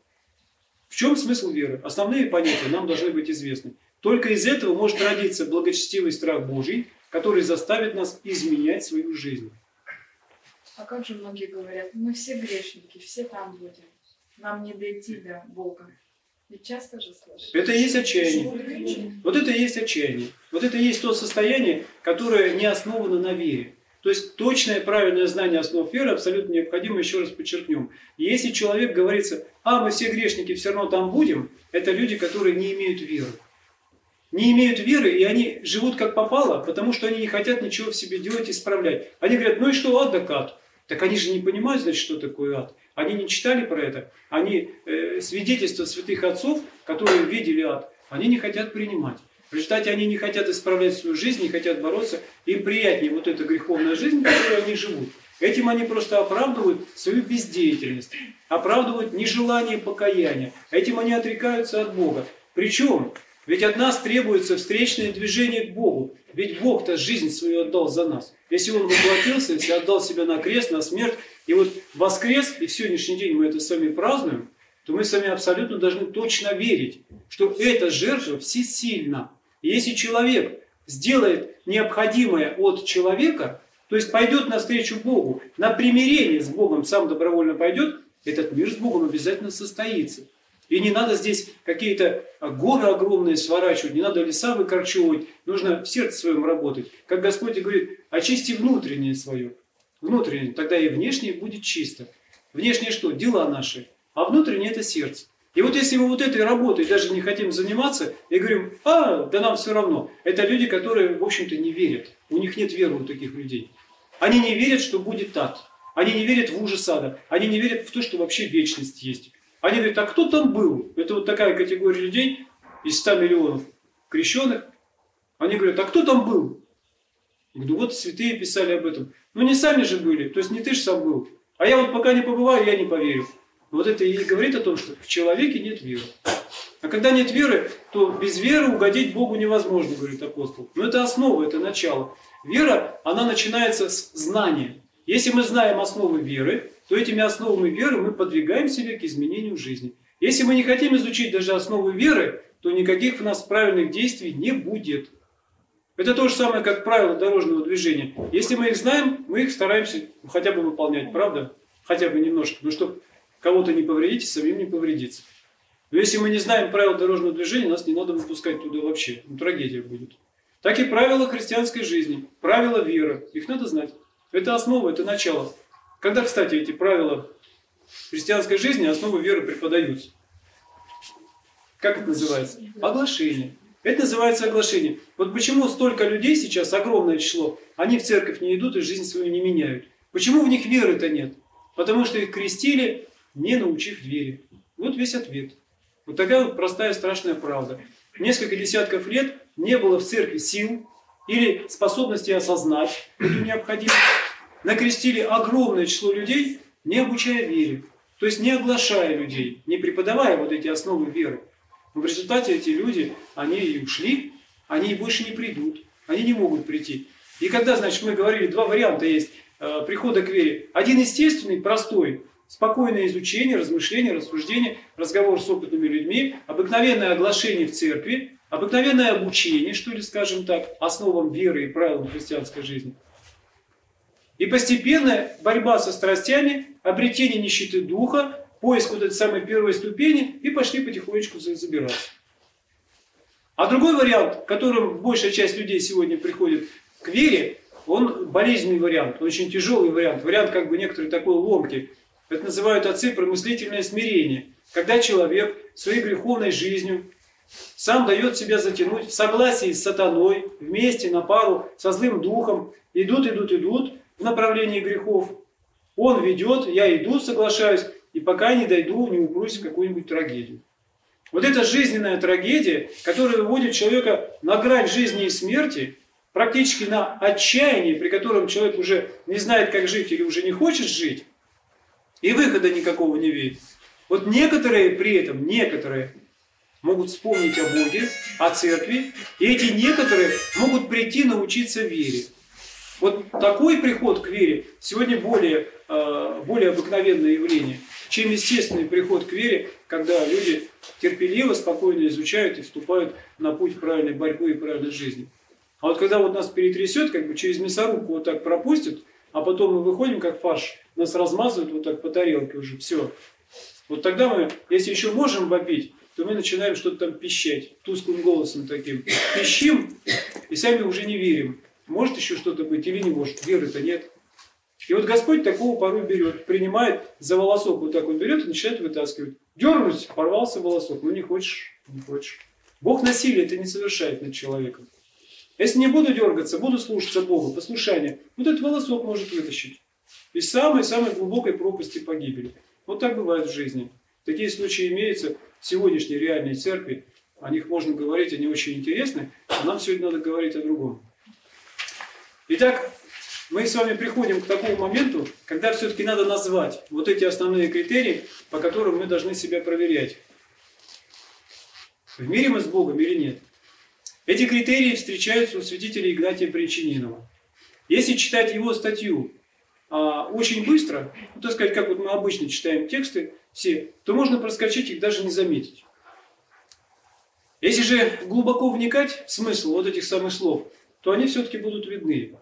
В чем смысл веры? Основные понятия нам должны быть известны. Только из этого может родиться благочестивый страх Божий, который заставит нас изменять свою жизнь. А как же многие говорят: мы все грешники, все там будем. Нам не дойти до Бога. Ведь часто же слышишь. Это и есть отчаяние. Вот это и есть отчаяние. Вот это и есть то состояние, которое не основано на вере. То есть точное правильное знание основ веры абсолютно необходимо, еще раз подчеркнем. И если человек говорится: а мы все грешники, все равно там будем, это люди, которые не имеют веры. не имеют веры, и они живут как попало, потому что они не хотят ничего в себе делать и исправлять. Они говорят, ну и что, ад да ад. Так они же не понимают, значит, что такое ад. Они не читали про это. Они э, свидетельства святых отцов, которые видели ад, они не хотят принимать. В результате они не хотят исправлять свою жизнь, не хотят бороться. Им приятнее вот эта греховная жизнь, в которой они живут. Этим они просто оправдывают свою бездеятельность, оправдывают нежелание покаяния. Этим они отрекаются от Бога. Причем, ведь от нас требуется встречное движение к Богу. Ведь Бог-то жизнь свою отдал за нас. Если Он воплотился, если отдал себя на крест, на смерть, и вот воскрес, и в сегодняшний день мы это сами празднуем, то мы сами абсолютно должны точно верить, что эта жертва всесильна. И если человек сделает необходимое от человека, то есть пойдет навстречу Богу, на примирение с Богом сам добровольно пойдет, этот мир с Богом обязательно состоится. И не надо здесь какие-то горы огромные сворачивать, не надо леса выкорчевывать, нужно в сердце своем работать. Как Господь и говорит, очисти внутреннее свое. Внутреннее, тогда и внешнее будет чисто. Внешнее что? Дела наши. А внутреннее это сердце. И вот если мы вот этой работой даже не хотим заниматься, и говорим, а, да нам все равно. Это люди, которые, в общем-то, не верят. У них нет веры у таких людей. Они не верят, что будет ад. Они не верят в ужас ада. Они не верят в то, что вообще вечность есть. Они говорят, а кто там был? Это вот такая категория людей из ста миллионов крещенных. Они говорят, а кто там был? Я говорю, вот святые писали об этом. Ну не сами же были, то есть не ты же сам был. А я вот пока не побываю, я не поверю. Вот это и говорит о том, что в человеке нет веры. А когда нет веры, то без веры угодить Богу невозможно, говорит апостол. Но это основа, это начало. Вера, она начинается с знания. Если мы знаем основы веры, то этими основами веры мы подвигаем себя к изменению жизни. Если мы не хотим изучить даже основы веры, то никаких у нас правильных действий не будет. Это то же самое, как правила дорожного движения. Если мы их знаем, мы их стараемся хотя бы выполнять, правда? Хотя бы немножко, но чтобы кого-то не повредить и самим не повредиться. Но если мы не знаем правил дорожного движения, нас не надо выпускать туда вообще. Ну, трагедия будет. Так и правила христианской жизни, правила веры. Их надо знать. Это основа, это начало. Когда, кстати, эти правила христианской жизни, основы веры преподаются? Как это называется? Оглашение. Это называется оглашение. Вот почему столько людей сейчас, огромное число, они в церковь не идут и жизнь свою не меняют. Почему в них веры-то нет? Потому что их крестили, не научив вере. Вот весь ответ. Вот такая вот простая страшная правда. Несколько десятков лет не было в церкви сил или способности осознать эту необходимость. Накрестили огромное число людей, не обучая вере. То есть не оглашая людей, не преподавая вот эти основы веры. Но в результате эти люди, они и ушли, они и больше не придут. Они не могут прийти. И когда, значит, мы говорили, два варианта есть э, прихода к вере. Один естественный, простой, спокойное изучение, размышление, рассуждение, разговор с опытными людьми, обыкновенное оглашение в церкви, обыкновенное обучение, что ли, скажем так, основам веры и правилам христианской жизни. И постепенная борьба со страстями, обретение нищеты духа, поиск вот этой самой первой ступени, и пошли потихонечку забираться. А другой вариант, которым большая часть людей сегодня приходит к вере, он болезненный вариант, очень тяжелый вариант, вариант как бы некоторый такой ломкий. Это называют отцы промыслительное смирение, когда человек своей греховной жизнью сам дает себя затянуть в согласии с сатаной, вместе на пару со злым духом, идут, идут, идут в направлении грехов. Он ведет, я иду, соглашаюсь, и пока не дойду, не упрусь в какую-нибудь трагедию. Вот эта жизненная трагедия, которая выводит человека на грань жизни и смерти, практически на отчаяние, при котором человек уже не знает, как жить или уже не хочет жить, и выхода никакого не видит. Вот некоторые при этом, некоторые могут вспомнить о Боге, о церкви, и эти некоторые могут прийти научиться вере. Вот такой приход к вере сегодня более, более обыкновенное явление, чем естественный приход к вере, когда люди терпеливо, спокойно изучают и вступают на путь правильной борьбы и правильной жизни. А вот когда вот нас перетрясет, как бы через мясорубку вот так пропустят, а потом мы выходим как фарш, нас размазывают вот так по тарелке уже, все. Вот тогда мы, если еще можем вопить, то мы начинаем что-то там пищать, тусклым голосом таким. Пищим и сами уже не верим. Может еще что-то быть или не может, веры-то нет. И вот Господь такого порой берет, принимает за волосок, вот так он берет и начинает вытаскивать. Дернуть, порвался волосок, ну не хочешь, не хочешь. Бог насилие это не совершает над человеком. Если не буду дергаться, буду слушаться Бога, послушание, вот этот волосок может вытащить из самой-самой глубокой пропасти погибели. Вот так бывает в жизни. Такие случаи имеются в сегодняшней реальной церкви. О них можно говорить, они очень интересны, а нам сегодня надо говорить о другом. Итак, мы с вами приходим к такому моменту, когда все-таки надо назвать вот эти основные критерии, по которым мы должны себя проверять. В мире мы с Богом или нет? Эти критерии встречаются у святителя Игнатия Брянчанинова. Если читать его статью а, очень быстро, ну, так сказать, как вот мы обычно читаем тексты все, то можно проскочить их, даже не заметить. Если же глубоко вникать в смысл вот этих самых слов, то они все-таки будут видны.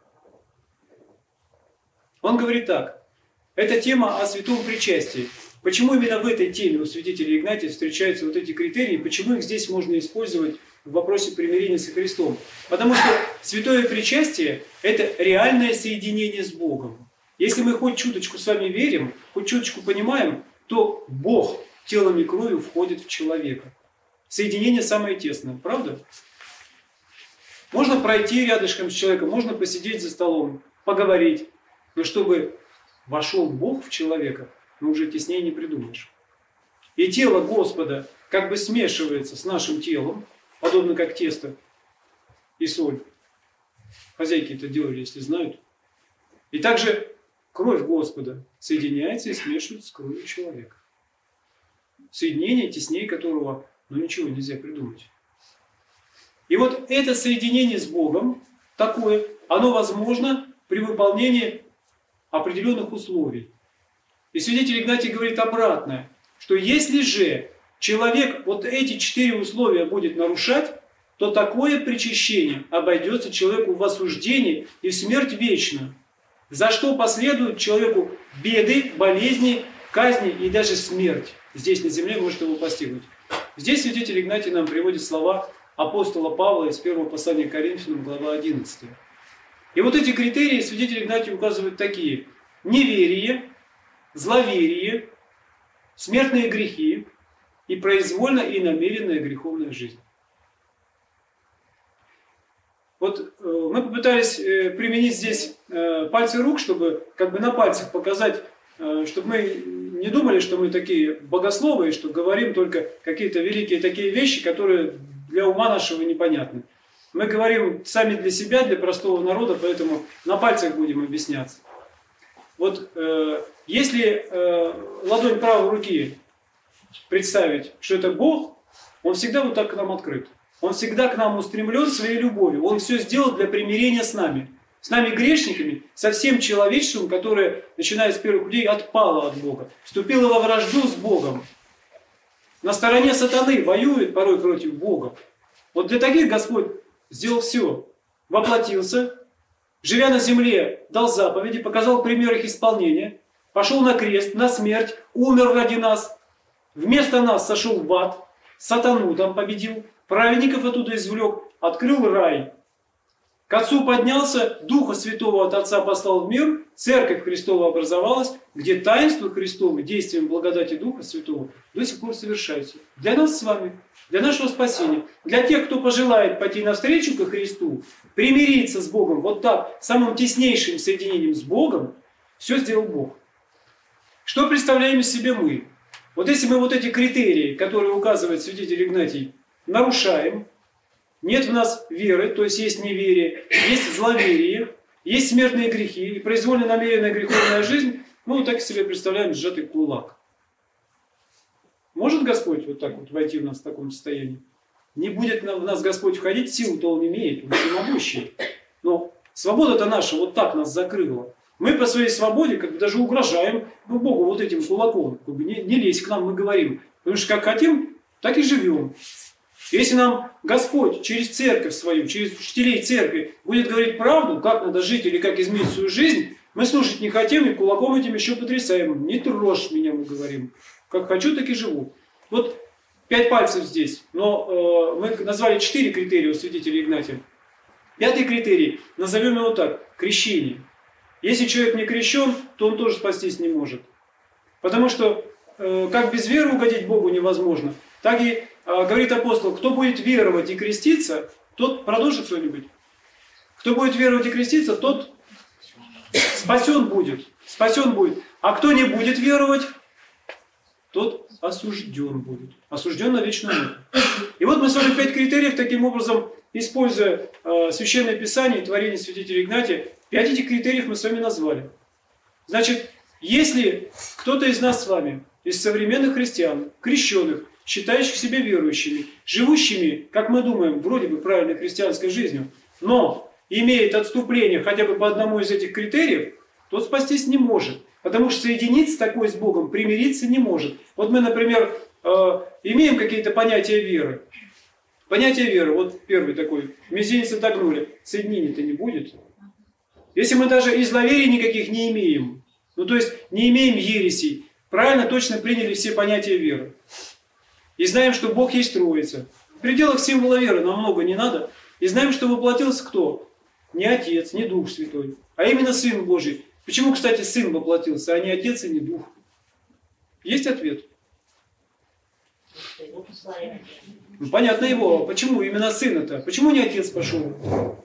Он говорит так. Это тема о святом причастии. Почему именно в этой теме у святителя Игнатия встречаются вот эти критерии, почему их здесь можно использовать в вопросе примирения со Христом? Потому что святое причастие – это реальное соединение с Богом. Если мы хоть чуточку с вами верим, хоть чуточку понимаем, то Бог телом и кровью входит в человека. Соединение самое тесное, правда? Можно пройти рядышком с человеком, можно посидеть за столом, поговорить, но чтобы вошел Бог в человека, ну уже теснее не придумаешь. И тело Господа как бы смешивается с нашим телом, подобно как тесто и соль. Хозяйки это делали, если знают. И также кровь Господа соединяется и смешивается с кровью человека. Соединение, теснее которого, ну ничего нельзя придумать. И вот это соединение с Богом, такое, оно возможно при выполнении определенных условий. И святитель Игнатий говорит обратное, что если же человек вот эти четыре условия будет нарушать, то такое причащение обойдется человеку в осуждении и в смерть вечную, за что последуют человеку беды, болезни, казни и даже смерть. Здесь на земле может его постигнуть. Здесь святитель Игнатий нам приводит слова апостола Павла из первого послания к Коринфянам, глава одиннадцатая. И вот эти критерии святитель Игнатий указывает такие: неверие, зловерие, смертные грехи и произвольная и намеренная греховная жизнь. Вот э, мы попытались э, применить здесь э, пальцы рук, чтобы как бы на пальцах показать, э, чтобы мы не думали, что мы такие богословы, и что говорим только какие-то великие такие вещи, которые для ума нашего непонятны. Мы говорим сами для себя, для простого народа, поэтому на пальцах будем объясняться. Вот э, если э, ладонь правой руки представить, что это Бог, Он всегда вот так к нам открыт. Он всегда к нам устремлен своей любовью. Он все сделал для примирения с нами. С нами грешниками, со всем человечеством, которое, начиная с первых людей, отпало от Бога. Вступило во вражду с Богом. На стороне сатаны воюет порой против Бога. Вот для таких Господь сделал все. Воплотился, живя на земле, дал заповеди, показал пример их исполнения, пошел на крест, на смерть, умер ради нас, вместо нас сошел в ад, сатану там победил, праведников оттуда извлек, открыл рай. К Отцу поднялся, Духа Святого от Отца послал в мир, Церковь Христова образовалась, где таинство Христово, действием благодати Духа Святого до сих пор совершается. Для нас с вами, для нашего спасения, для тех, кто пожелает пойти навстречу ко Христу, примириться с Богом, вот так, самым теснейшим соединением с Богом, все сделал Бог. Что представляем из себя мы? Вот если мы вот эти критерии, которые указывает святитель Игнатий, нарушаем, нет в нас веры, то есть есть неверие, есть зловерие, есть смертные грехи и произвольно намеренная греховная жизнь, мы вот так себе представляем сжатый кулак. Может Господь вот так вот войти в нас в таком состоянии? Не будет в нас Господь входить, силу-то Он имеет, Он всемогущий. Но свобода-то наша вот так нас закрыла. Мы по своей свободе как бы даже угрожаем ну, Богу вот этим кулаком. Как бы не, не лезь к нам, мы говорим. Потому что как хотим, так и живем. Если нам Господь через церковь свою, через учителей церкви будет говорить правду, как надо жить или как изменить свою жизнь, мы слушать не хотим и кулаком этим еще потрясаем. Не трожь меня, мы говорим. Как хочу, так и живу. Вот пять пальцев здесь. Но э, мы назвали четыре критерия у святителя Игнатия. Пятый критерий, назовем его так, крещение. Если человек не крещен, то он тоже спастись не может. Потому что э, как без веры угодить Богу невозможно, так и говорит апостол, кто будет веровать и креститься, тот, продолжит кто-нибудь? Кто будет веровать и креститься, тот спасен будет. Спасен будет. А кто не будет веровать, тот осужден будет. Осужден на вечную муку. И вот мы с вами пять критериев, таким образом, используя э, Священное Писание и творение святителя Игнатия, пять этих критериев мы с вами назвали. Значит, если кто-то из нас с вами, из современных христиан, крещенных, считающих себя верующими, живущими, как мы думаем, вроде бы правильной христианской жизнью, но имеет отступление хотя бы по одному из этих критериев, тот спастись не может. Потому что соединиться такой с Богом, примириться не может. Вот мы, например, э, имеем какие-то понятия веры. Понятие веры, вот первый такой, мизинец отогнули, соединения-то не будет. Если мы даже изловерий никаких не имеем, ну то есть не имеем ересей, правильно, точно приняли все понятия веры. И знаем, что Бог есть Троица. В пределах символа веры нам много не надо. И знаем, что воплотился кто? Не Отец, не Дух Святой, а именно Сын Божий. Почему, кстати, Сын воплотился, а не Отец и не Дух? Есть ответ? Ну, понятно его. Почему именно Сын-то? Почему не Отец пошел?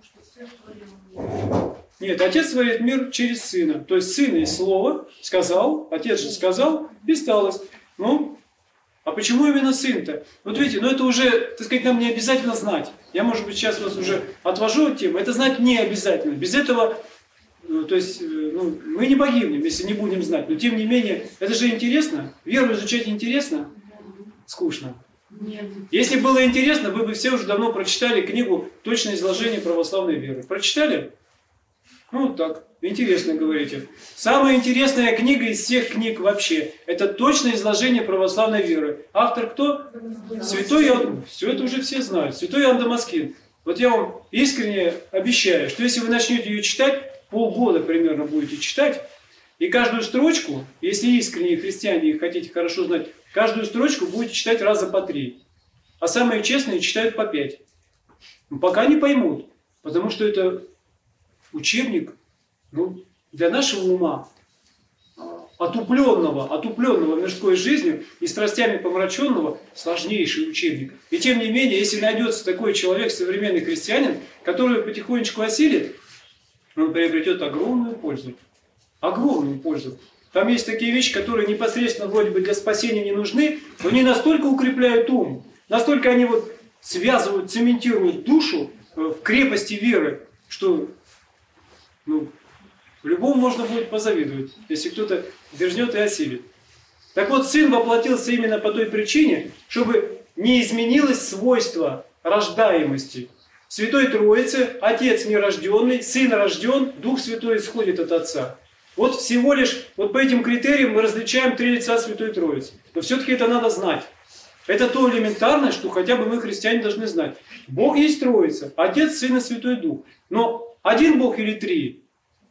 Нет, Отец творит мир через Сына. То есть Сын есть Слово, сказал, Отец же сказал, и сталось. Ну, а почему именно Сын-то? Вот видите, ну это уже, так сказать, нам не обязательно знать. Я, может быть, сейчас вас уже отвожу от темы. Это знать не обязательно. Без этого... То есть ну, мы не погибнем, если не будем знать. Но тем не менее, это же интересно. Веру изучать интересно? Скучно. Нет. Если было интересно, вы бы все уже давно прочитали книгу «Точное изложение православной веры». Прочитали? Ну, вот так. Интересно говорите. Самая интересная книга из всех книг вообще. Это «Точное изложение православной веры». Автор кто? Святой Иоанн. Все это уже все знают. Святой Иоанн Дамаскин. Вот я вам искренне обещаю, что если вы начнете ее читать, полгода примерно будете читать, и каждую строчку, если искренние христиане и хотите хорошо знать, каждую строчку будете читать раза по три. А самые честные читают по пять. Но пока не поймут, потому что это учебник ну, для нашего ума, отупленного, отупленного мирской жизнью и страстями помраченного, сложнейший учебник. И тем не менее, если найдется такой человек, современный христианин, который потихонечку осилит, он приобретет огромную пользу. Огромную пользу. Там есть такие вещи, которые непосредственно вроде бы для спасения не нужны, но они настолько укрепляют ум, настолько они вот связывают, цементируют душу в крепости веры, что ну, любому можно будет позавидовать, если кто-то дерзнет и осилит. Так вот, Сын воплотился именно по той причине, чтобы не изменилось свойство рождаемости. В Святой Троице Отец нерожденный, Сын рожден, Дух Святой исходит от Отца. Вот всего лишь, вот по этим критериям мы различаем три лица Святой Троицы. Но все-таки это надо знать. Это то элементарное, что хотя бы мы, христиане, должны знать. Бог есть Троица, Отец, Сын и Святой Дух. Но один Бог или три?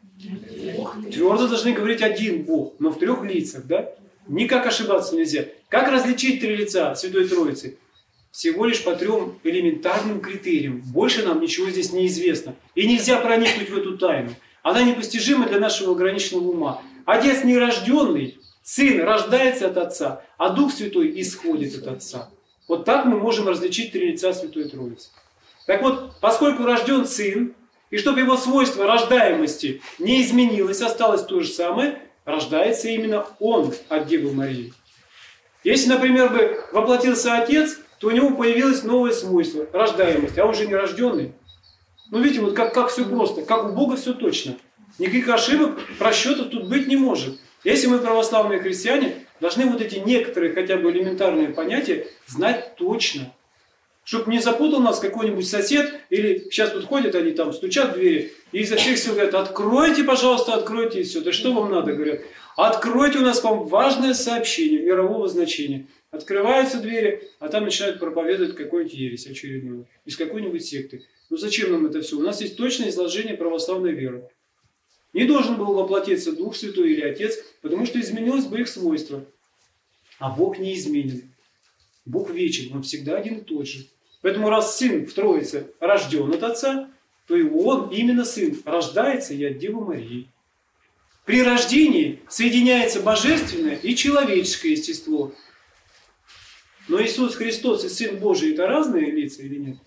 Твердо должны говорить один Бог, но в трех лицах, да? Никак ошибаться нельзя. Как различить три лица Святой Троицы? Всего лишь по трем элементарным критериям. Больше нам ничего здесь не известно. И нельзя проникнуть в эту тайну. Она непостижима для нашего ограниченного ума. Отец нерожденный, Сын рождается от Отца, а Дух Святой исходит от Отца. Вот так мы можем различить три лица Святой Троицы. Так вот, поскольку рожден Сын, и чтобы его свойство рождаемости не изменилось, осталось то же самое, рождается именно Он от Девы Марии. Если, например, бы воплотился Отец, то у него появилось новое свойство – рождаемость, а он же не рожденный. Ну, видите, вот как, как все просто, как у Бога все точно. Никаких ошибок, просчетов тут быть не может. Если мы православные христиане, должны вот эти некоторые хотя бы элементарные понятия знать точно. Чтобы не запутал нас какой-нибудь сосед, или сейчас вот ходят они там, стучат в двери, и изо всех сил говорят: откройте, пожалуйста, откройте, и все. Да что вам надо, говорят? Откройте, у нас к вам важное сообщение мирового значения. Открываются двери, а там начинают проповедовать какую-нибудь ересь очередную, из какой-нибудь секты. Ну зачем нам это все? У нас есть точное изложение православной веры. Не должен был воплотиться Дух Святой или Отец, потому что изменилось бы их свойство. А Бог не изменен. Бог вечен, Он всегда один и тот же. Поэтому раз Сын в Троице рожден от Отца, то и Он, именно Сын, рождается и от Девы Марии. При рождении соединяется божественное и человеческое естество. Но Иисус Христос и Сын Божий — это разные лица или нет?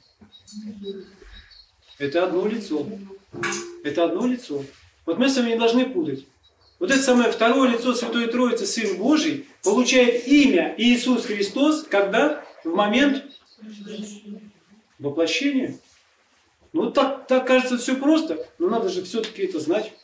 Это одно лицо. Это одно лицо. Вот мы с вами не должны путать. Вот это самое второе лицо Святой Троицы, Сын Божий, получает имя Иисус Христос, когда? В момент воплощения. Ну так, так кажется все просто, но надо же все-таки это знать.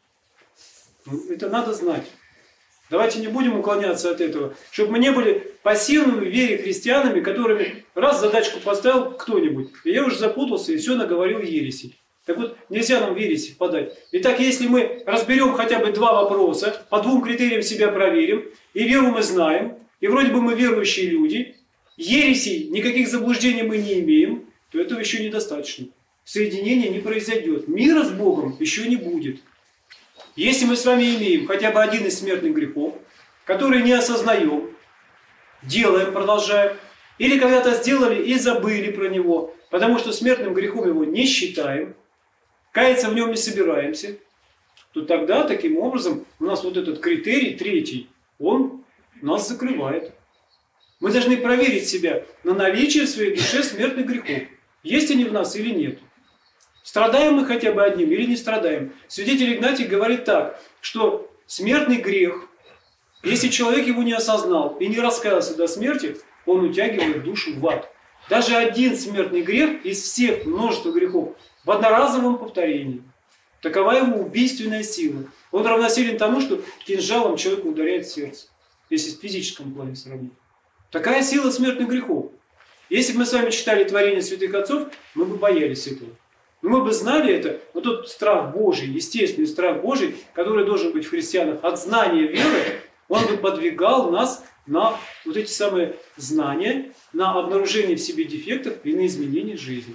Это надо знать. Давайте не будем уклоняться от этого, чтобы мы не были пассивными в вере христианами, которыми раз задачку поставил кто-нибудь, и я уже запутался и все наговорил ереси. Так вот, нельзя нам в ереси впадать. Итак, если мы разберем хотя бы два вопроса, по двум критериям себя проверим, и веру мы знаем, и вроде бы мы верующие люди, ересей, никаких заблуждений мы не имеем, то этого еще недостаточно. Соединение не произойдет. Мира с Богом еще не будет. Если мы с вами имеем хотя бы один из смертных грехов, который не осознаем, делаем, продолжаем, или когда-то сделали и забыли про него, потому что смертным грехом его не считаем, каяться в нем не собираемся, то тогда таким образом у нас вот этот критерий третий, он нас закрывает. Мы должны проверить себя на наличие в своей душе смертных грехов. Есть они в нас или нет. Страдаем мы хотя бы одним или не страдаем. Святитель Игнатий говорит так, что смертный грех, если человек его не осознал и не раскаялся до смерти, он утягивает душу в ад. Даже один смертный грех из всех множества грехов в одноразовом повторении. Такова его убийственная сила. Он равносилен тому, что кинжалом человека ударяет в сердце, если в физическом плане сравнить. Такая сила смертных грехов. Если бы мы с вами читали творения святых отцов, мы бы боялись этого. Но мы бы знали это, вот тот страх Божий, естественный страх Божий, который должен быть в христианах от знания веры, он бы подвигал нас на вот эти самые знания, на обнаружение в себе дефектов и на изменение жизни.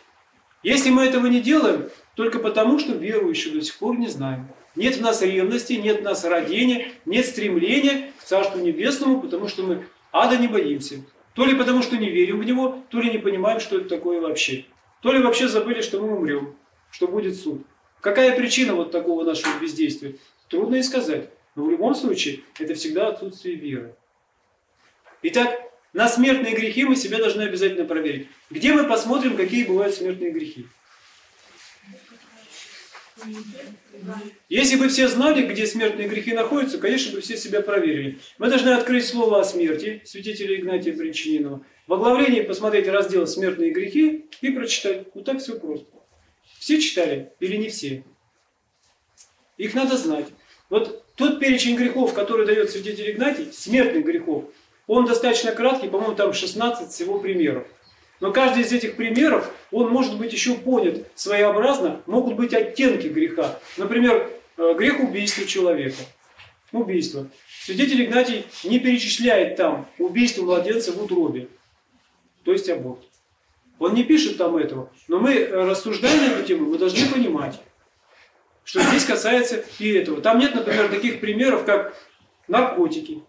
Если мы этого не делаем, только потому, что веру еще до сих пор не знаем. Нет в нас ревности, нет в нас родения, нет стремления к Царству Небесному, потому что мы ада не боимся. То ли потому, что не верим в него, то ли не понимаем, что это такое вообще. То ли вообще забыли, что мы умрем, что будет суд. Какая причина вот такого нашего бездействия? Трудно и сказать. Но в любом случае, это всегда отсутствие веры. Итак, на смертные грехи мы себя должны обязательно проверить. Где мы посмотрим, какие бывают смертные грехи? Если бы все знали, где смертные грехи находятся, конечно бы все себя проверили. Мы должны открыть слово о смерти святителя Игнатия Брянчанинова, в оглавлении посмотреть раздел «Смертные грехи» и прочитать. Вот так все просто. Все читали или не все? Их надо знать. Вот тот перечень грехов, который дает святитель Игнатий, смертных грехов, он достаточно краткий, по-моему, там шестнадцать всего примеров. Но каждый из этих примеров, он может быть еще понят своеобразно, могут быть оттенки греха. Например, грех убийства человека. Убийство. Святитель Игнатий не перечисляет там убийство младенца в утробе, то есть аборт. Он не пишет там этого, но мы, рассуждая на эту тему, мы должны понимать, что здесь касается и этого. Там нет, например, таких примеров, как наркотики.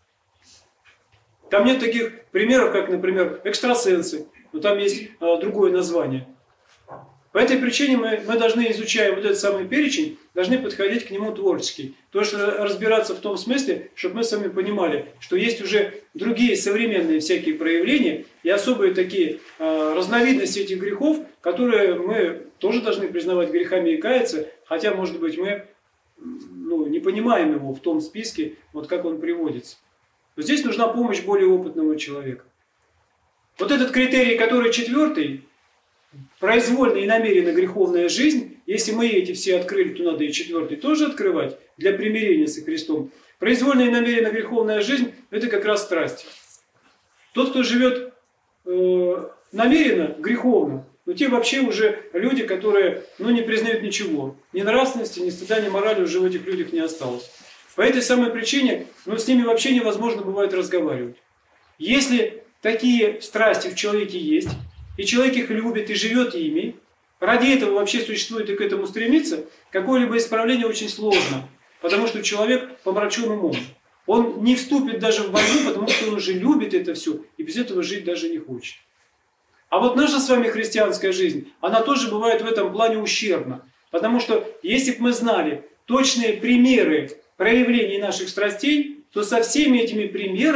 Там нет таких примеров, как, например, экстрасенсы. Но там есть а, другое название. По этой причине мы, мы должны, изучая вот этот самый перечень, должны подходить к нему творчески. То есть разбираться в том смысле, чтобы мы сами понимали, что есть уже другие современные всякие проявления и особые такие а, разновидности этих грехов, которые мы тоже должны признавать грехами и каяться, хотя, может быть, мы ну, не понимаем его в том списке, вот как он приводится. Но здесь нужна помощь более опытного человека. Вот этот критерий, который четвертый, произвольная и намеренно греховная жизнь, если мы эти все открыли, то надо и четвертый тоже открывать для примирения со Христом. Произвольная и намеренно греховная жизнь – это как раз страсть. Тот, кто живет э, намеренно, греховно, но те вообще уже люди, которые ну, не признают ничего. Ни нравственности, ни стыда, ни морали уже в этих людях не осталось. По этой самой причине ну, с ними вообще невозможно бывает разговаривать. Если такие страсти в человеке есть, и человек их любит и живет ими, ради этого вообще существует и к этому стремится, какое-либо исправление очень сложно, потому что человек помрачен умом. Он не вступит даже в войну, потому что он уже любит это все, и без этого жить даже не хочет. А вот наша с вами христианская жизнь, она тоже бывает в этом плане ущербна, потому что если бы мы знали точные примеры проявлений наших страстей, то со всеми этими примерами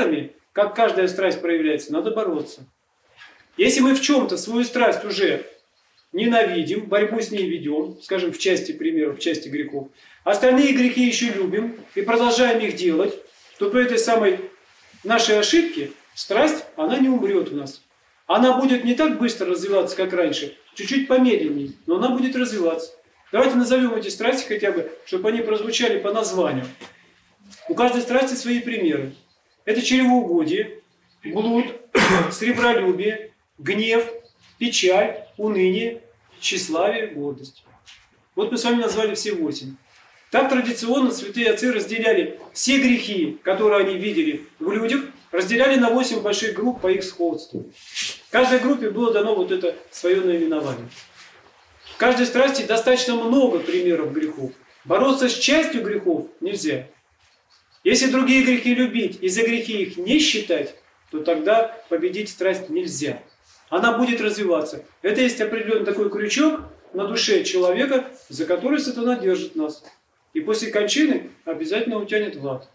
как каждая страсть проявляется, надо бороться. Если мы в чем-то свою страсть уже ненавидим, борьбу с ней ведем, скажем, в части примеров, в части грехов, остальные грехи еще любим и продолжаем их делать, то по этой самой нашей ошибке страсть, она не умрет у нас. Она будет не так быстро развиваться, как раньше, чуть-чуть помедленнее, но она будет развиваться. Давайте назовем эти страсти хотя бы, чтобы они прозвучали по названию. У каждой страсти свои примеры. Это чревоугодие, блуд, сребролюбие, гнев, печаль, уныние, тщеславие, гордость. Вот мы с вами назвали все восемь. Так традиционно святые отцы разделяли все грехи, которые они видели в людях, разделяли на восемь больших групп по их сходству. Каждой группе было дано вот это свое наименование. В каждой страсти достаточно много примеров грехов. Бороться с частью грехов нельзя. Если другие грехи любить и за грехи их не считать, то тогда победить страсть нельзя. Она будет развиваться. Это есть определенный такой крючок на душе человека, за который сатана держит нас. И после кончины обязательно утянет в ад.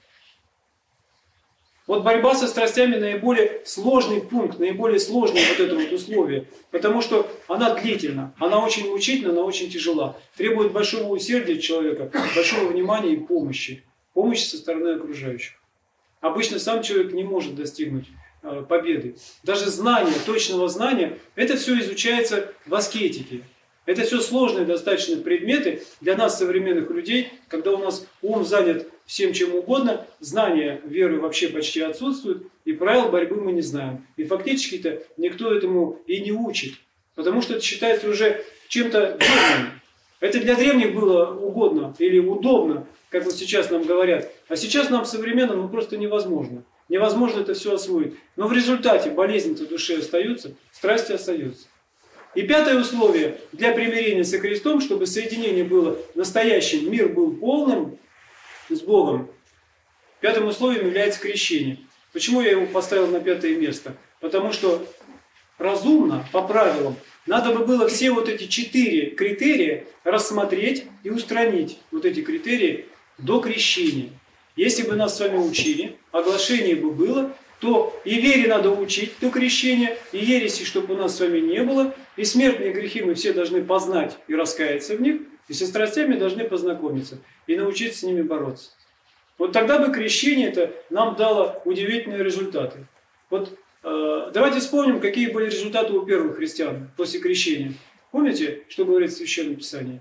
Вот борьба со страстями наиболее сложный пункт, наиболее сложное вот это вот условие. Потому что она длительна, она очень мучительна, она очень тяжела. Требует большого усердия человека, большого внимания и помощи. Помощи со стороны окружающих. Обычно сам человек не может достигнуть э, победы. Даже знание, точного знания, это все изучается в аскетике. Это все сложные достаточно предметы для нас, современных людей, когда у нас ум занят всем чем угодно, знания веры вообще почти отсутствуют, и правил борьбы мы не знаем. И фактически-то никто этому и не учит, потому что это считается уже чем-то древним. Это для древних было угодно или удобно, как вот сейчас нам говорят. А сейчас нам современным ну, просто невозможно. Невозможно это все освоить. Но в результате болезни-то души остаются, страсти остаются. И пятое условие для примирения со Христом, чтобы соединение было настоящим, мир был полным с Богом. Пятым условием является крещение. Почему я его поставил на пятое место? Потому что разумно, по правилам, надо бы было все вот эти четыре критерия рассмотреть и устранить. Вот эти критерии до крещения. Если бы нас с вами учили, оглашение бы было, то и вере надо учить до крещения, и ереси, чтобы у нас с вами не было, и смертные грехи мы все должны познать и раскаяться в них, и со страстями должны познакомиться, и научиться с ними бороться. Вот тогда бы крещение-то нам дало удивительные результаты. Вот э, давайте вспомним, какие были результаты у первых христиан после крещения. Помните, что говорит Священное Писание?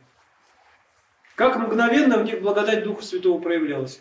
Как мгновенно в них благодать Духа Святого проявлялась.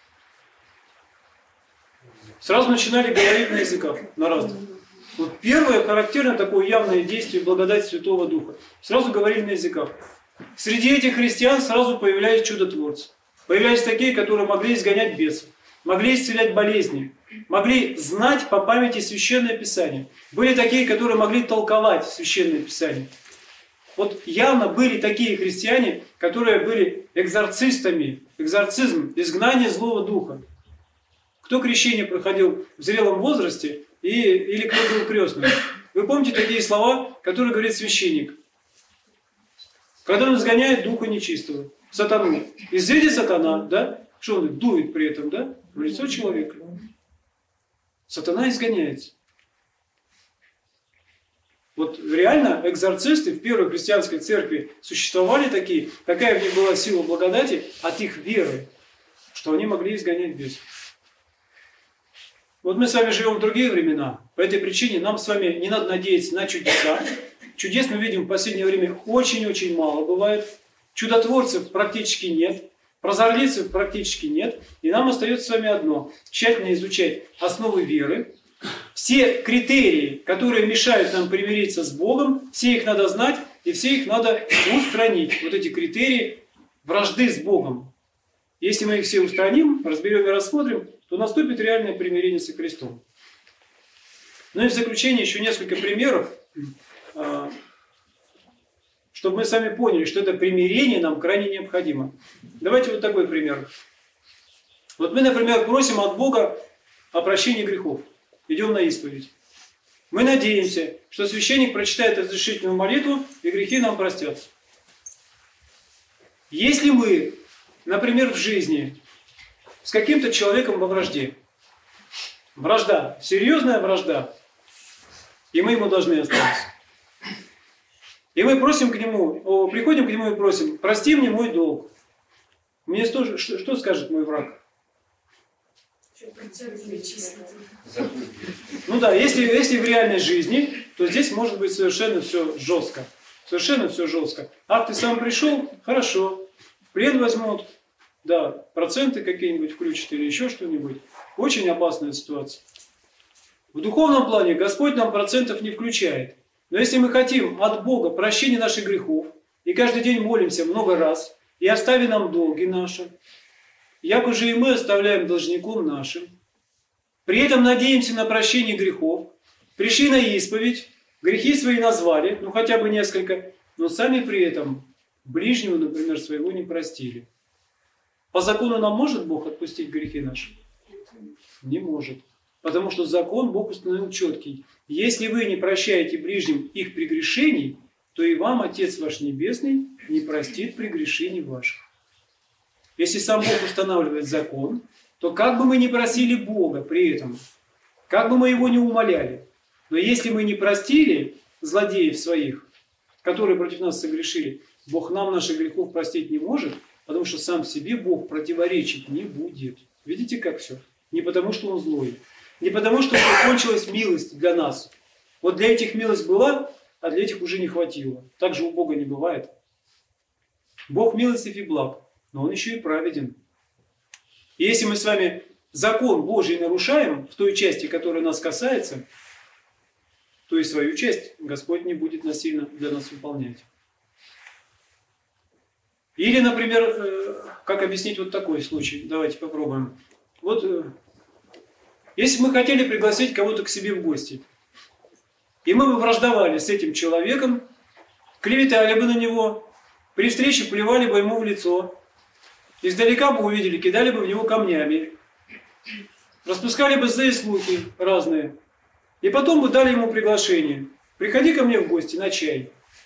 Сразу начинали говорить на языках, на разных. Вот первое характерное такое явное действие благодати Святого Духа. Сразу говорили на языках. Среди этих христиан сразу появлялись чудотворцы. Появлялись такие, которые могли изгонять бесов, могли исцелять болезни, могли знать по памяти Священное Писание. Были такие, которые могли толковать Священное Писание. Вот явно были такие христиане, которые были экзорцистами. Экзорцизм, изгнание злого духа. Кто крещение проходил в зрелом возрасте и, или кто был крестным? Вы помните такие слова, которые говорит священник? Когда он изгоняет духа нечистого, сатану. Изыдет сатана, да? Что он дует при этом, да? В лицо человека. Сатана изгоняется. Вот реально экзорцисты в первой христианской церкви существовали такие, такая в них была сила благодати от их веры, что они могли изгонять бесов. Вот мы с вами живем в другие времена. По этой причине нам с вами не надо надеяться на чудеса. Чудес мы видим в последнее время очень-очень мало бывает. Чудотворцев практически нет. Прозорлицев практически нет. И нам остается с вами одно. Тщательно изучать основы веры. Все критерии, которые мешают нам примириться с Богом, все их надо знать и все их надо устранить. Вот эти критерии вражды с Богом. Если мы их все устраним, разберем и рассмотрим, то наступит реальное примирение со Христом. Ну и в заключение еще несколько примеров, чтобы мы сами поняли, что это примирение нам крайне необходимо. Давайте вот такой пример. Вот мы, например, просим от Бога о прощении грехов. Идем на исповедь. Мы надеемся, что священник прочитает разрешительную молитву, и грехи нам простятся. Если мы, например, в жизни с каким-то человеком во вражде, Вражда, серьезная вражда. И мы ему должны остаться. И мы просим к нему, приходим к нему и просим: прости мне мой долг. Мне что, что, что скажет мой враг? Ну да, если, если в реальной жизни, то здесь может быть совершенно все жестко. Совершенно все жестко. Ах, ты сам пришел? Хорошо. В плен возьмут. Да, проценты какие-нибудь включат или еще что-нибудь. Очень опасная ситуация. В духовном плане Господь нам процентов не включает. Но если мы хотим от Бога прощения наших грехов, и каждый день молимся много раз, и остави нам долги наши, яко же и мы оставляем должником нашим, при этом надеемся на прощение грехов, пришли на исповедь, грехи свои назвали, ну хотя бы несколько, но сами при этом ближнего, например, своего не простили. По закону нам может Бог отпустить грехи наши? Не может. Потому что закон Бог установил четкий. Если вы не прощаете ближним их прегрешений, то и вам Отец ваш Небесный не простит прегрешений ваших. Если сам Бог устанавливает закон, то как бы мы ни просили Бога при этом, как бы мы Его не умоляли, но если мы не простили злодеев своих, которые против нас согрешили, Бог нам наших грехов простить не может, потому что сам себе Бог противоречить не будет. Видите, как все? Не потому, что Он злой, не потому, что закончилась милость для нас. Вот для этих милость была, а для этих уже не хватило. Так же у Бога не бывает. Бог милостив и благ, но Он еще и праведен. И если мы с вами закон Божий нарушаем в той части, которая нас касается, то и свою часть Господь не будет насильно для нас выполнять. Или, например, как объяснить вот такой случай? Давайте попробуем. Вот, если бы мы хотели пригласить кого-то к себе в гости, и мы бы враждовали с этим человеком, клеветали бы на него, при встрече плевали бы ему в лицо, издалека бы увидели, кидали бы в него камнями, распускали бы злые слухи разные, и потом бы дали ему приглашение: приходи ко мне в гости на чай.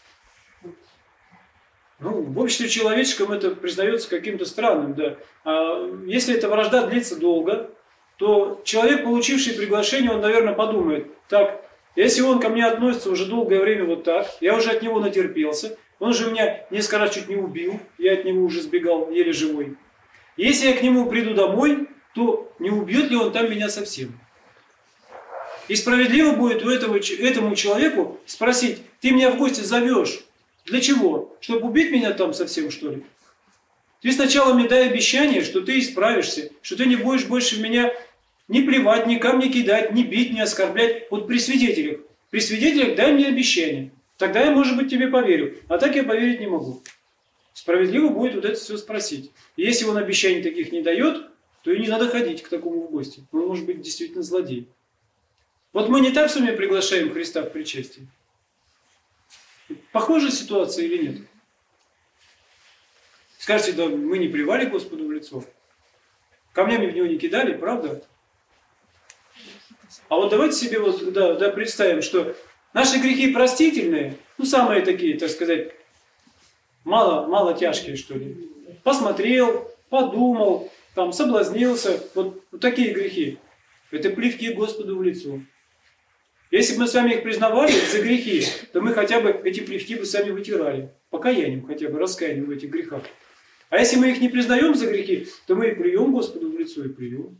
Ну, в обществе человеческом это признается каким-то странным, да. А если эта вражда длится долго, то человек, получивший приглашение, он, наверное, подумает: так, если он ко мне относится уже долгое время вот так, я уже от него натерпелся, он же меня несколько раз чуть не убил, я от него уже сбегал, еле живой. Если я к нему приду домой, то не убьет ли он там меня совсем? И справедливо будет у этого, этому человеку спросить: ты меня в гости зовешь, для чего? Чтобы убить меня там совсем, что ли? Ты сначала мне дай обещание, что ты исправишься, что ты не будешь больше в меня ни плевать, ни камни кидать, ни бить, ни оскорблять. Вот при свидетелях. При свидетелях дай мне обещание. Тогда я, может быть, тебе поверю. А так я поверить не могу. Справедливо будет вот это все спросить. И если он обещаний таких не дает, то и не надо ходить к такому в гости. Он может быть действительно злодей. Вот мы не так с вами приглашаем Христа в причастие? Похожая ситуация или нет? Скажете: да мы не плевали Господу в лицо, камнями в него не кидали, правда? А вот давайте себе вот, да, да, представим, что наши грехи простительные, ну самые такие, так сказать, мало, мало тяжкие, что ли. Посмотрел, подумал, там, соблазнился, вот, вот такие грехи. Это плевки Господу в лицо. Если бы мы с вами их признавали за грехи, то мы хотя бы эти плевки бы сами вытирали. Покаянием хотя бы, раскаянием в этих грехах. А если мы их не признаем за грехи, то мы и плюем Господу в лицо, и плюем.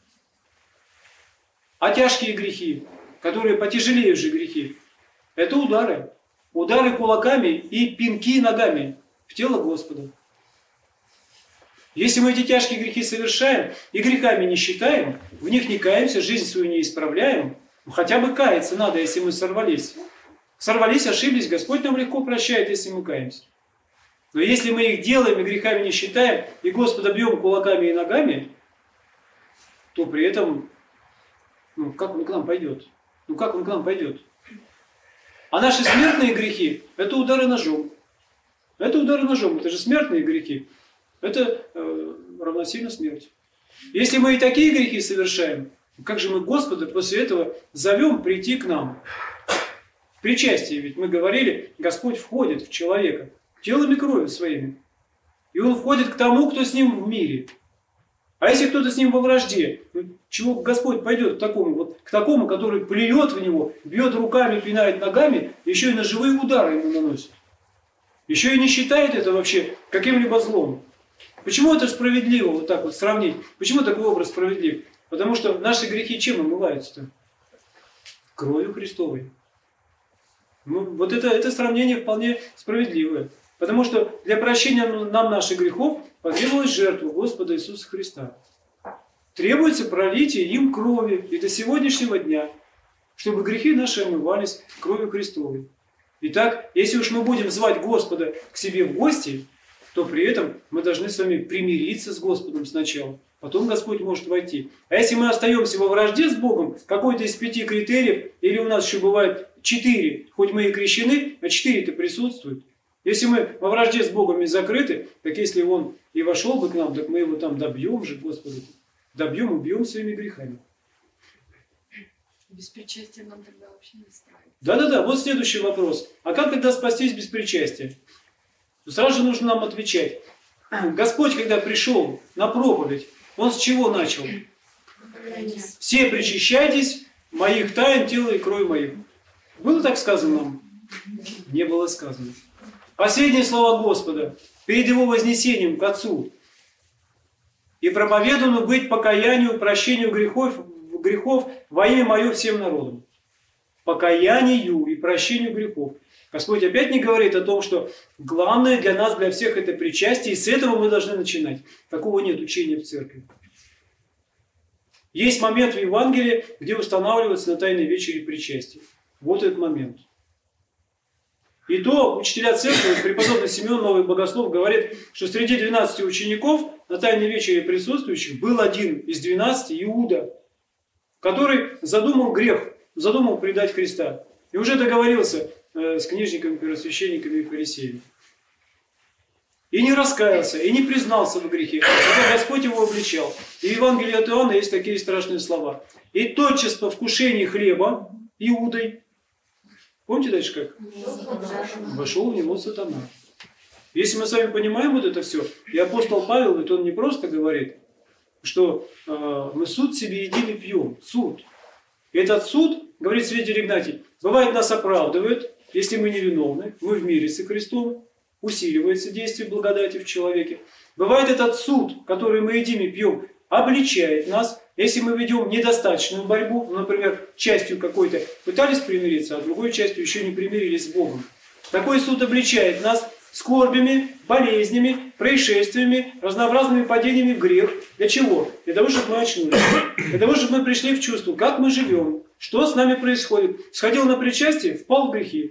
А тяжкие грехи, которые потяжелее же грехи, это удары. Удары кулаками и пинки ногами в тело Господа. Если мы эти тяжкие грехи совершаем и грехами не считаем, в них не каемся, жизнь свою не исправляем, ну, хотя бы каяться надо, если мы сорвались. Сорвались, ошиблись, Господь нам легко прощает, если мы каемся. Но если мы их делаем и грехами не считаем, и Господа бьем кулаками и ногами, то при этом, ну, как Он к нам пойдет? Ну, как Он к нам пойдет? А наши смертные грехи – это удары ножом. Это удары ножом, это же смертные грехи. Это э, равносильно смерти. Если мы и такие грехи совершаем, как же мы Господа после этого зовем прийти к нам? В причастии ведь мы говорили, Господь входит в человека телом и кровью своими. И Он входит к тому, кто с Ним в мире. А А если кто-то с ним во вражде, чего Господь пойдет к такому, вот, к такому, который плюет в него, бьет руками, пинает ногами, еще и ножевые удары ему наносит. Еще и не считает это вообще каким-либо злом. Почему это справедливо вот так вот сравнить? Почему такой образ справедлив? Потому что наши грехи чем омываются-то? Кровью Христовой. Ну, вот это, это сравнение вполне справедливое. Потому что для прощения нам наших грехов потребовалась жертва Господа Иисуса Христа. Требуется пролитие им крови и до сегодняшнего дня, чтобы грехи наши омывались кровью Христовой. Итак, если уж мы будем звать Господа к себе в гости, то при этом мы должны с вами примириться с Господом сначала. Потом Господь может войти. А если мы остаемся во вражде с Богом, какой-то из пяти критериев, или у нас еще бывает четыре, хоть мы и крещены, а четыре-то присутствуют. Если мы во вражде с Богом и закрыты, так если Он и вошел бы к нам, так мы его там добьем же, Господа. Добьем, убьем своими грехами. Без причастия нам тогда вообще не справиться. Да-да-да, вот следующий вопрос. А как тогда спастись без причастия? Сразу же нужно нам отвечать. Господь, когда пришел на проповедь, Он с чего начал? Все причащайтесь моих тайн, тела и крови моих. Было так сказано нам? Не было сказано. Последние слова Господа перед Его вознесением к Отцу. И проповедано быть покаянию, прощению грехов, грехов во имя Мое всем народам. Покаянию и прощению грехов. Господь опять не говорит о том, что главное для нас, для всех это причастие, и с этого мы должны начинать. Такого нет учения в церкви. Есть момент в Евангелии, где устанавливается на Тайной вечере причастие. Вот этот момент. И то учителя церкви, преподобный Симеон, новый богослов, говорит, что среди двенадцати учеников на Тайной вечере присутствующих был один из двенадцати, Иуда, который задумал грех, задумал предать Христа. И уже договорился э, с книжниками, первосвященниками и фарисеями. И не раскаялся, и не признался в грехе, хотя Господь его обличал. И в Евангелии от Иоанна есть такие страшные слова. И тотчас по вкушении хлеба Иудой, помните дальше как? Вошел в него сатана. Если мы с вами понимаем вот это все, и апостол Павел, ведь он не просто говорит, что э, мы суд себе едим и пьем. Суд. И этот суд, говорит святитель Игнатий, бывает нас оправдывает, если мы невиновны, мы в мире со Христом, усиливается действие благодати в человеке. Бывает этот суд, который мы едим и пьем, обличает нас, если мы ведем недостаточную борьбу, например, частью какой-то пытались примириться, а другой частью еще не примирились с Богом. Такой суд обличает нас скорбями, болезнями, происшествиями, разнообразными падениями в грех. Для чего? Для того, чтобы мы очнулись. Для того, чтобы мы пришли в чувство, как мы живем, что с нами происходит. Сходил на причастие, впал в грехи.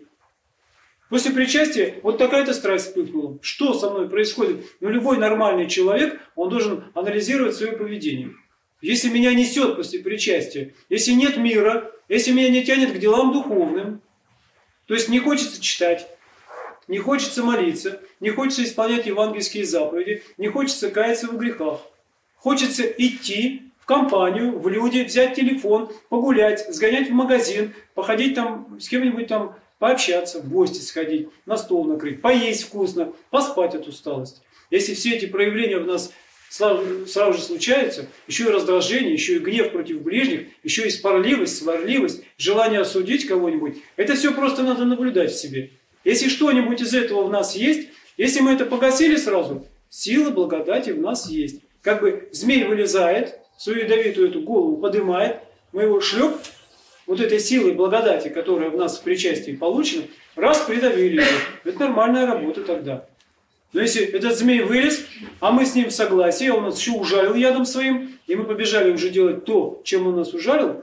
После причастия вот такая-то страсть вспыхнула. Что со мной происходит? Ну, любой нормальный человек, он должен анализировать свое поведение. Если меня несет после причастия, если нет мира, если меня не тянет к делам духовным, то есть не хочется читать, не хочется молиться, не хочется исполнять евангельские заповеди, не хочется каяться в грехах. Хочется идти в компанию, в люди, взять телефон, погулять, сгонять в магазин, походить там с кем-нибудь там, пообщаться, в гости сходить, на стол накрыть, поесть вкусно, поспать от усталости. Если все эти проявления в нас сразу, сразу же случаются, еще и раздражение, еще и гнев против ближних, еще и спорливость, сварливость, желание осудить кого-нибудь, это все просто надо наблюдать в себе. Если что-нибудь из этого в нас есть, если мы это погасили сразу, сила благодати в нас есть. Как бы змей вылезает, свою ядовитую эту голову поднимает, мы его шлеп, вот этой силой благодати, которая в нас в причастии получена, раз придавили его. Это нормальная работа тогда. Но если этот змей вылез, а мы с ним в согласии, он нас еще ужалил ядом своим, и мы побежали уже делать то, чем он нас ужалил,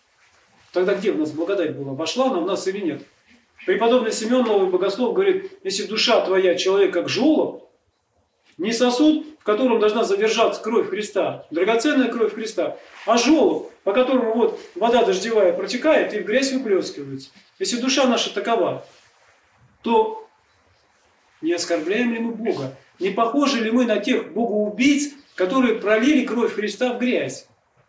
тогда где в нас благодать была? Вошла она в нас или нет? Преподобный Симеон, новый богослов, говорит, если душа твоя, человек, как желоб, не сосуд, в котором должна задержаться кровь Христа, драгоценная кровь Христа, а желоб, по которому вот вода дождевая протекает и в грязь выплескивается. Если душа наша такова, то не оскорбляем ли мы Бога? Не похожи ли мы на тех богоубийц, которые пролили кровь Христа в грязь?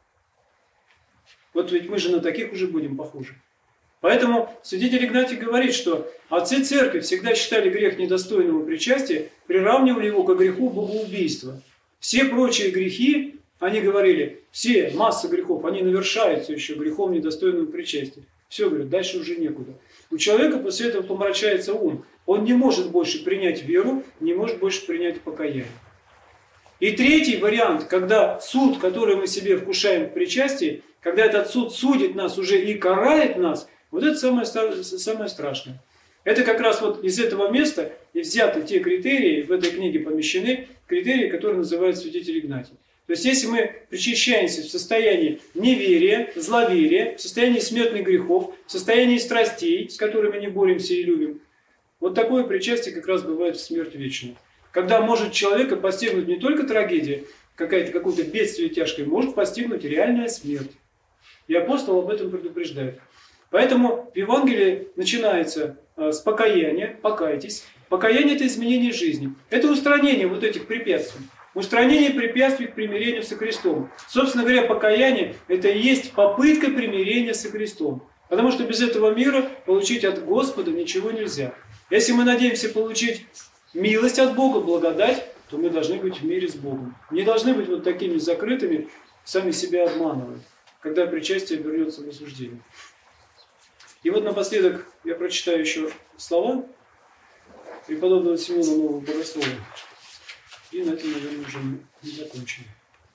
Вот ведь мы же на таких уже будем похожи. Поэтому святитель Игнатий говорит, что отцы церкви всегда считали грех недостойного причастия, приравнивали его к греху богоубийства. Все прочие грехи, они говорили, все, масса грехов, они навершаются еще грехом недостойного причастия. Все, говорят, дальше уже некуда. У человека после этого помрачается ум. Он не может больше принять веру, не может больше принять покаяние. И третий вариант, когда суд, который мы себе вкушаем в причастии, когда этот суд судит нас уже и карает нас, вот это самое, самое страшное. Это как раз вот из этого места и взяты те критерии, в этой книге помещены критерии, которые называют святитель Игнатий. То есть если мы причащаемся в состоянии неверия, зловерия, в состоянии смертных грехов, в состоянии страстей, с которыми не боремся и любим, вот такое причастие как раз бывает в смерть вечную. Когда может человека постигнуть не только трагедия, какая-то, какое-то бедствие тяжкое, может постигнуть реальная смерть. И апостол об этом предупреждает. Поэтому в Евангелии начинается с покаяния, покайтесь. Покаяние – это изменение жизни. Это устранение вот этих препятствий. Устранение препятствий к примирению со Христом. Собственно говоря, покаяние – это и есть попытка примирения со Христом. Потому что без этого мира получить от Господа ничего нельзя. Если мы надеемся получить милость от Бога, благодать, то мы должны быть в мире с Богом. Не должны быть вот такими закрытыми, сами себя обманывать, когда причастие вернется в осуждение. И вот напоследок я прочитаю еще слова преподобного Симеона Нового Богослова. И на этом, наверное, уже не закончим.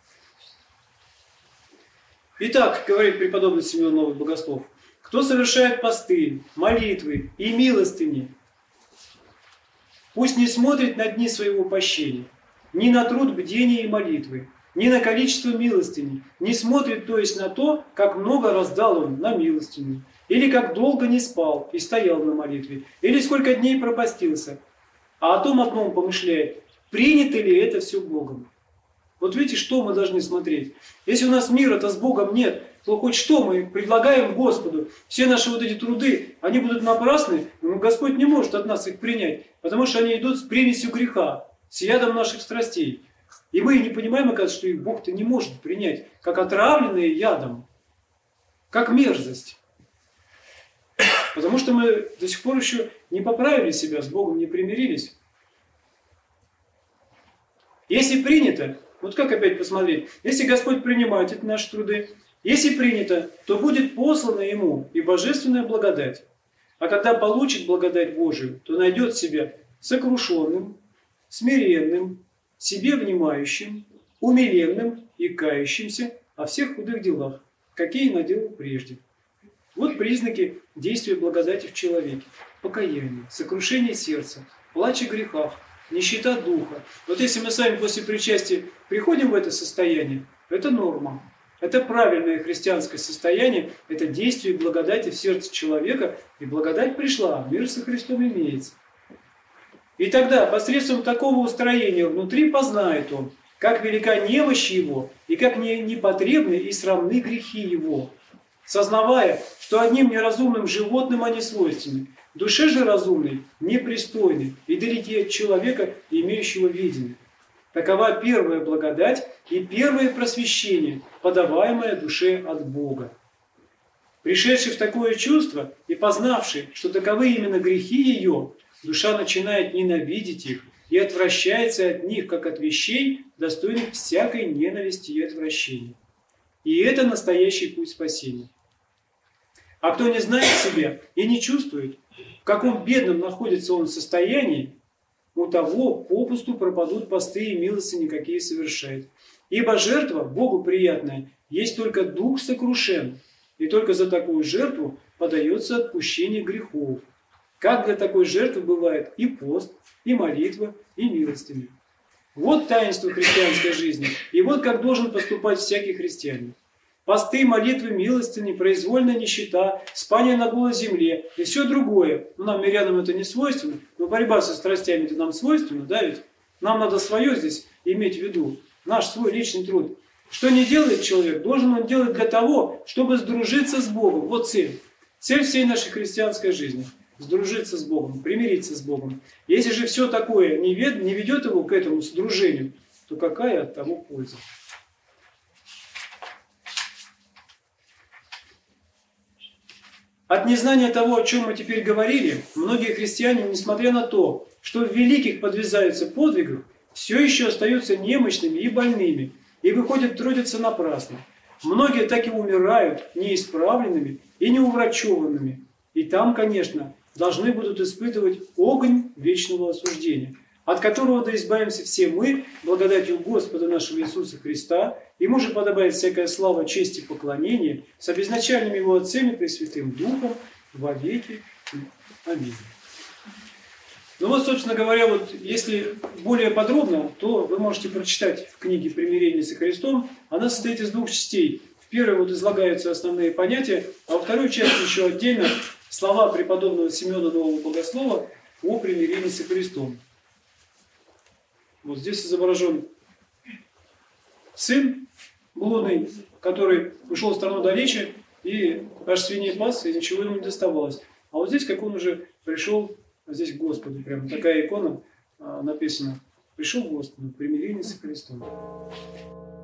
Итак, говорит преподобный Симеон Новый Богослов, кто совершает посты, молитвы и милостыни, пусть не смотрит на дни своего пощения, ни на труд бдения и молитвы, ни на количество милостыни, не смотрит, то есть на то, как много раздал он на милостыню, или как долго не спал и стоял на молитве, или сколько дней пропастился, а о том одном помышляет, принято ли это все Богом. Вот видите, что мы должны смотреть. Если у нас мира-то с Богом нет, то хоть что мы предлагаем Господу. Все наши вот эти труды, они будут напрасны, но Господь не может от нас их принять, потому что они идут с примесью греха, с ядом наших страстей. И мы не понимаем, оказывается, что их Бог-то не может принять, как отравленные ядом, как мерзость. Потому что мы до сих пор еще не поправили себя, с Богом не примирились. Если принято, вот как опять посмотреть, если Господь принимает эти наши труды, если принято, то будет послана Ему и божественная благодать. А когда получит благодать Божию, то найдет себя сокрушенным, смиренным, себе внимающим, умиленным и кающимся о всех худых делах, какие наделал прежде. Вот признаки действия благодати в человеке. Покаяние, сокрушение сердца, плач о грехах, нищета духа. Вот если мы сами после причастия приходим в это состояние, это норма. Это правильное христианское состояние, это действие благодати в сердце человека, и благодать пришла, мир со Христом имеется. И тогда посредством такого устроения внутри познает он, как велика немощь его, и как непотребны и срамны грехи его, сознавая, что одним неразумным животным они свойственны, душе же разумной непристойны и далеки от человека, имеющего видение. Такова первая благодать и первое просвещение, подаваемое душе от Бога. Пришедший в такое чувство и познавший, что таковы именно грехи ее, душа начинает ненавидеть их и отвращается от них, как от вещей, достойных всякой ненависти и отвращения. И это настоящий путь спасения. А кто не знает себя и не чувствует, в каком бедном находится он состоянии, у того попусту пропадут посты и милостыни, какие совершает. Ибо жертва, Богу приятная, есть только дух сокрушен, и только за такую жертву подается отпущение грехов. Как для такой жертвы бывает и пост, и молитва, и милостыня. Вот таинство христианской жизни, и вот как должен поступать всякий христианин. Посты, молитвы, милостыни, произвольная нищета, спание на голой земле и все другое. Ну, нам, мирянам, это не свойственно, но борьба со страстями это нам свойственно, да ведь? Нам надо свое здесь иметь в виду, наш свой личный труд. Что не делает человек, должен он делать для того, чтобы сдружиться с Богом. Вот цель. Цель всей нашей христианской жизни. Сдружиться с Богом, примириться с Богом. Если же все такое не ведет его к этому сдружению, то какая от того польза? От незнания того, о чем мы теперь говорили, многие христиане, несмотря на то, что в великих подвязаются подвигах, все еще остаются немощными и больными, и и, выходит, трудятся напрасно. Многие так и умирают неисправленными и неуврачеванными. И там, конечно, должны будут испытывать огонь вечного осуждения, от которого да избавимся все мы, благодатью Господа нашего Иисуса Христа. Ему же подобает всякая слава, честь и поклонение с обезначальным Его Отцем и Пресвятым Духом во веки. Аминь. Ну вот, собственно говоря, вот если более подробно, то вы можете прочитать в книге «Примирение со Христом». Она состоит из двух частей. В первой вот излагаются основные понятия, а во второй части еще отдельно слова преподобного Симеона Нового Богослова о примирении со Христом. Вот здесь изображен сын блудный, который ушел в страну далече и аж свиней пас, и ничего ему не доставалось. А вот здесь, как он уже пришел, здесь к Господу, прям такая икона а, написана. Пришел к Господу, примирение со Христом.